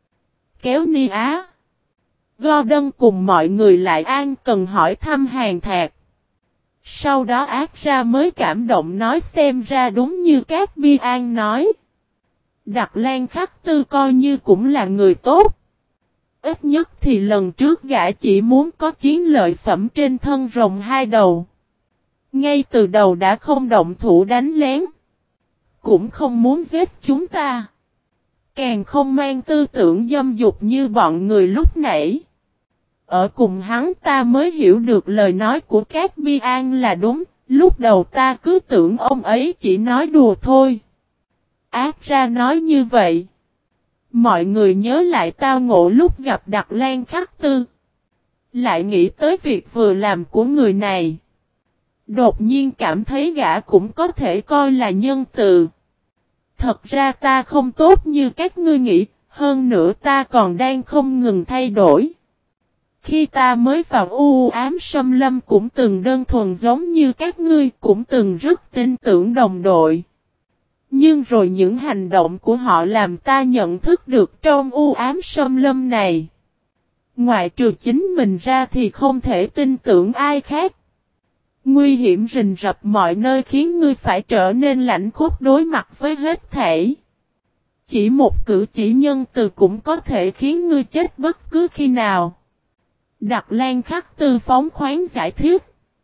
Kéo Ni Á. Gordon cùng mọi người lại an cần hỏi thăm Hàn Thạc. Sau đó ác ra mới cảm động nói xem ra đúng như các bi an nói. Đặc Lan Khắc Tư coi như cũng là người tốt. Ít nhất thì lần trước gã chỉ muốn có chiến lợi phẩm trên thân rồng hai đầu. Ngay từ đầu đã không động thủ đánh lén. Cũng không muốn giết chúng ta. Càng không mang tư tưởng dâm dục như bọn người lúc nãy. Ở cùng hắn ta mới hiểu được lời nói của các bi an là đúng. Lúc đầu ta cứ tưởng ông ấy chỉ nói đùa thôi. Ác ra nói như vậy. Mọi người nhớ lại tao ngộ lúc gặp Đặc Lan Khắc Tư. Lại nghĩ tới việc vừa làm của người này. Đột nhiên cảm thấy gã cũng có thể coi là nhân từ. Thật ra ta không tốt như các ngươi nghĩ, hơn nữa ta còn đang không ngừng thay đổi. Khi ta mới vào u ám xâm lâm cũng từng đơn thuần giống như các ngươi, cũng từng rất tin tưởng đồng đội. Nhưng rồi những hành động của họ làm ta nhận thức được trong u ám xâm lâm này. Ngoại trừ chính mình ra thì không thể tin tưởng ai khác. Nguy hiểm rình rập mọi nơi khiến ngươi phải trở nên lạnh khốc đối mặt với hết thảy. Chỉ một cử chỉ nhân từ cũng có thể khiến ngươi chết bất cứ khi nào. Đặc Lan Khắc Tư phóng khoáng giải thích.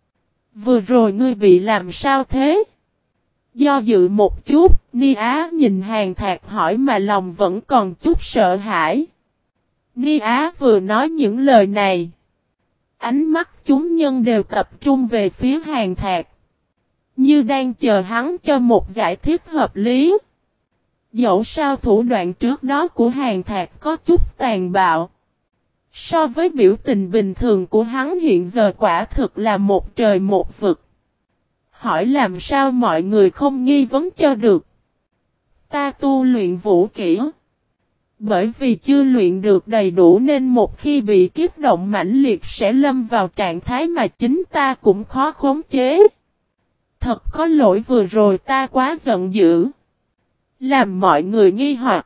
Vừa rồi ngươi bị làm sao thế? Do dự một chút, Ni Á nhìn Hàn Thạc hỏi mà lòng vẫn còn chút sợ hãi. Ni Á vừa nói những lời này. Ánh mắt chúng nhân đều tập trung về phía Hàn Thạc. Như đang chờ hắn cho một giải thích hợp lý. Dẫu sao thủ đoạn trước đó của Hàn Thạc có chút tàn bạo. So với biểu tình bình thường của hắn hiện giờ quả thực là một trời một vực. Hỏi làm sao mọi người không nghi vấn cho được. Ta tu luyện vũ kỹ. Bởi vì chưa luyện được đầy đủ nên một khi bị kích động mãnh liệt sẽ lâm vào trạng thái mà chính ta cũng khó khống chế. Thật có lỗi vừa rồi ta quá giận dữ. Làm mọi người nghi hoặc.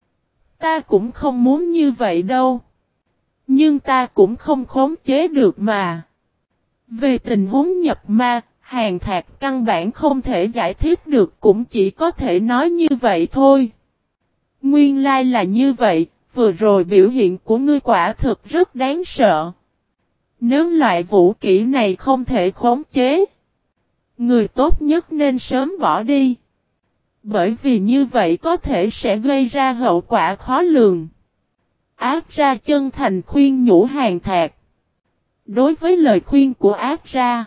Ta cũng không muốn như vậy đâu. Nhưng ta cũng không khống chế được mà. Về tình huống nhập ma, Hàn Thạc căn bản không thể giải thích được, cũng chỉ có thể nói như vậy thôi. Nguyên lai là như vậy, vừa rồi biểu hiện của ngươi quả thực rất đáng sợ. Nếu loại vũ kỹ này không thể khống chế, người tốt nhất nên sớm bỏ đi. Bởi vì như vậy có thể sẽ gây ra hậu quả khó lường. Ác Ra chân thành khuyên nhủ Hàn Thạc. Đối với lời khuyên của Ác Ra,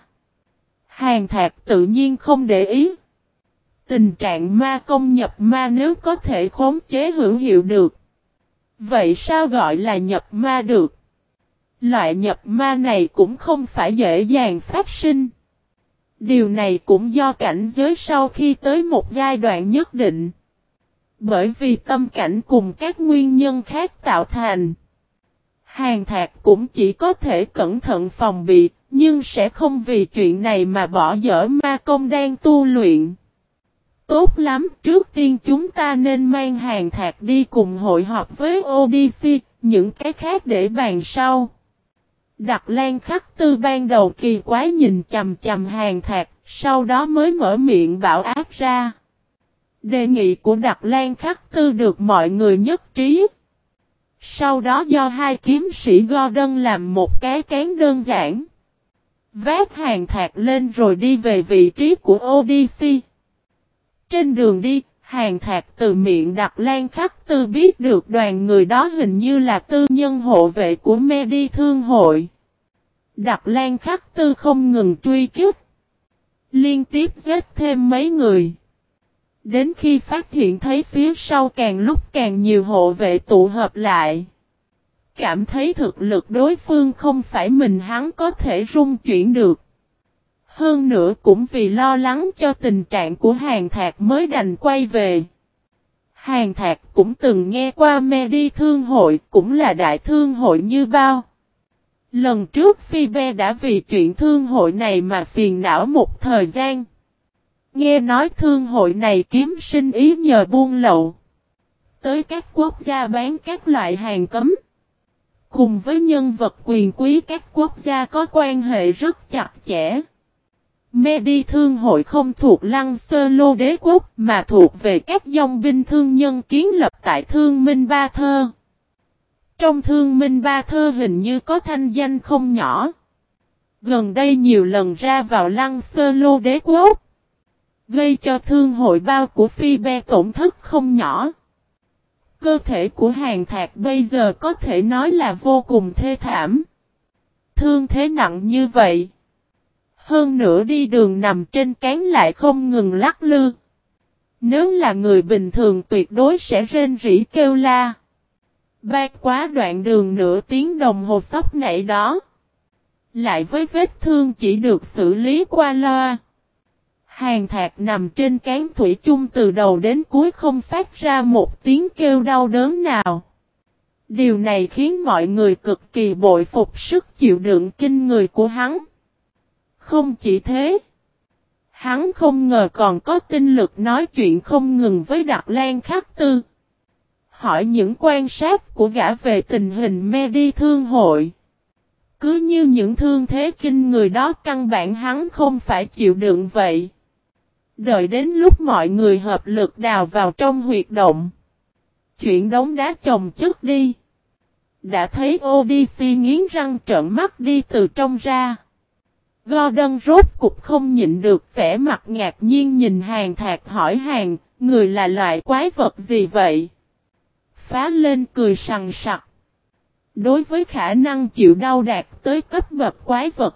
Hàn Thạc tự nhiên không để ý. Tình trạng ma công nhập ma nếu có thể khống chế hữu hiệu được, vậy sao gọi là nhập ma được? Loại nhập ma này cũng không phải dễ dàng phát sinh. Điều này cũng do cảnh giới sau khi tới một giai đoạn nhất định. Bởi vì tâm cảnh cùng các nguyên nhân khác tạo thành. Hàn Thạc cũng chỉ có thể cẩn thận phòng bị, nhưng sẽ không vì chuyện này mà bỏ dở ma công đang tu luyện. Tốt lắm, trước tiên chúng ta nên mang Hàn Thạc đi cùng hội họp với Odyssey, những cái khác để bàn sau. Đặc Lan Khắc Tư ban đầu kỳ quái nhìn chầm chầm Hàn Thạc, sau đó mới mở miệng bảo Ác Ra. Đề nghị của Đặc Lan Khắc Tư được mọi người nhất trí. Sau đó do hai kiếm sĩ Gordon làm một cái cán đơn giản. Vác Hàn Thạc lên rồi đi về vị trí của Odyssey. Trên đường đi, Hàn Thạc từ miệng Đặc Lan Khắc Tư biết được đoàn người đó hình như là tư nhân hộ vệ của Medi Thương hội. Đặc Lan Khắc Tư không ngừng truy kích, liên tiếp giết thêm mấy người. Đến khi phát hiện thấy phía sau càng lúc càng nhiều hộ vệ tụ hợp lại, cảm thấy thực lực đối phương không phải mình hắn có thể rung chuyển được. Hơn nữa cũng vì lo lắng cho tình trạng của Hàn Thạc mới đành quay về. Hàn Thạc cũng từng nghe qua Medi Thương hội, cũng là đại thương hội như bao. Lần trước Phi-be đã vì chuyện thương hội này mà phiền não một thời gian. Nghe nói thương hội này kiếm sinh ý nhờ buôn lậu tới các quốc gia bán các loại hàng cấm. Cùng với nhân vật quyền quý các quốc gia có quan hệ rất chặt chẽ. Medi Thương hội không thuộc Lăng Sơ Lô đế quốc mà thuộc về các dòng binh thương nhân kiến lập tại Thương Minh Ba Thơ. Trong Thương Minh Ba Thơ hình như có thanh danh không nhỏ. Gần đây nhiều lần ra vào Lăng Sơ Lô đế quốc, gây cho thương hội bao của Phi-be tổn thất không nhỏ. Cơ thể của Hàn Thạc bây giờ có thể nói là vô cùng thê thảm. Thương thế nặng như vậy. Hơn nữa đi đường nằm trên cán lại không ngừng lắc lư. Nếu là người bình thường tuyệt đối sẽ rên rỉ kêu la. Bát quá đoạn đường nửa tiếng đồng hồ sốc nảy đó. Lại với vết thương chỉ được xử lý qua loa. Hàn Thạc nằm trên cán thủy chung từ đầu đến cuối không phát ra một tiếng kêu đau đớn nào. Điều này khiến mọi người cực kỳ bội phục sức chịu đựng kinh người của hắn. Không chỉ thế, hắn không ngờ còn có tinh lực nói chuyện không ngừng với Đặc Lan Khắc Tư. Hỏi những quan sát của gã về tình hình Medi Thương hội. Cứ như những thương thế kinh người đó căn bản hắn không phải chịu đựng vậy. Đợi đến lúc mọi người hợp lực đào vào trong huyệt động, chuyện đống đá chồng chất đi. Đã thấy Odyssey nghiến răng trợn mắt đi từ trong ra. Gordon rốt cục không nhịn được vẻ mặt ngạc nhiên nhìn Hàn Thạc hỏi Hàn, người là loại quái vật gì vậy? Phá lên cười sằng sặc. Đối với khả năng chịu đau đạt tới cấp bậc quái vật,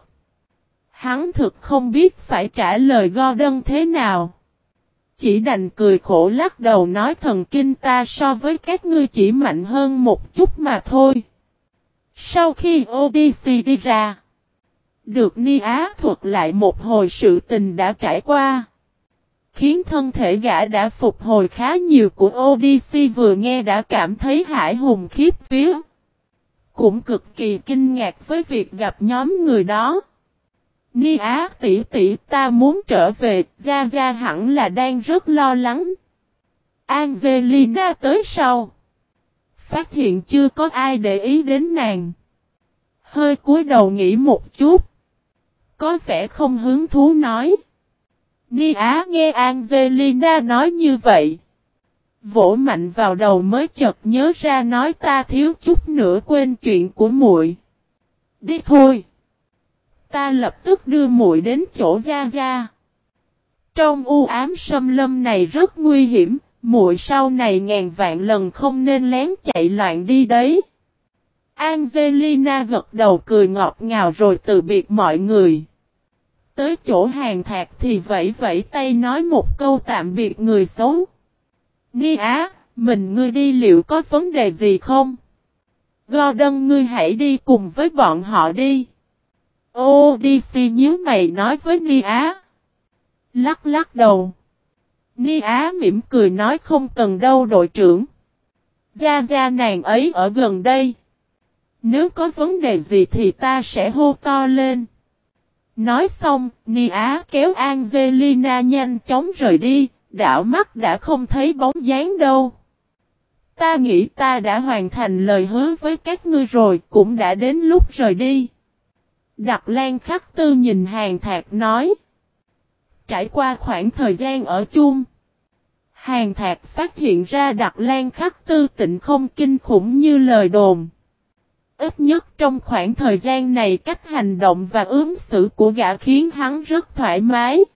hắn thực không biết phải trả lời Gordon thế nào. Chỉ đành cười khổ lắc đầu nói thần kinh ta so với các ngươi chỉ mạnh hơn một chút mà thôi. Sau khi Odyssey đi ra, được Ni Á thuật lại một hồi sự tình đã trải qua, khiến thân thể gã đã phục hồi khá nhiều của Odyssey vừa nghe đã cảm thấy hãi hùng khiếp vía. Cũng cực kỳ kinh ngạc với việc gặp nhóm người đó. Ni Á tỷ tỷ ta muốn trở về, Gia Gia hẳn là đang rất lo lắng. Angelina tới sau, phát hiện chưa có ai để ý đến nàng. Hơi cúi đầu nghĩ một chút, Có vẻ không hứng thú nói. Nia nghe Angelina nói như vậy. Vỗ mạnh vào đầu mới chợt nhớ ra nói ta thiếu chút nữa quên chuyện của muội. Đi thôi. Ta lập tức đưa muội đến chỗ Gia Gia. Trong u ám xâm lâm này rất nguy hiểm, muội sau này ngàn vạn lần không nên lén chạy loạn đi đấy. Angelina gật đầu cười ngọt ngào rồi từ biệt mọi người. Tới chỗ Hàng Thạc thì vẫy vẫy tay nói một câu tạm biệt người xấu. Nia, ngươi đi liệu có vấn đề gì không? Gordon ngươi hãy đi cùng với bọn họ đi. Odyssey nhíu mày nói với Nia. Lắc lắc đầu. Nia mỉm cười nói không cần đâu đội trưởng. Gia Gia nàng ấy ở gần đây. Nếu có vấn đề gì thì ta sẽ hô to lên. Nói xong, Nia kéo Angelina nhanh chóng rời đi, đảo mắt đã không thấy bóng dáng đâu. Ta nghĩ ta đã hoàn thành lời hứa với các ngươi rồi, cũng đã đến lúc rời đi. Đặc Lan Khắc Tư nhìn Hàng Thạc nói. Trải qua khoảng thời gian ở chung, Hàng Thạc phát hiện ra Đặc Lan Khắc Tư tịnh không kinh khủng như lời đồn. Ít nhất trong khoảng thời gian này cách hành động và ứng xử của gã khiến hắn rất thoải mái.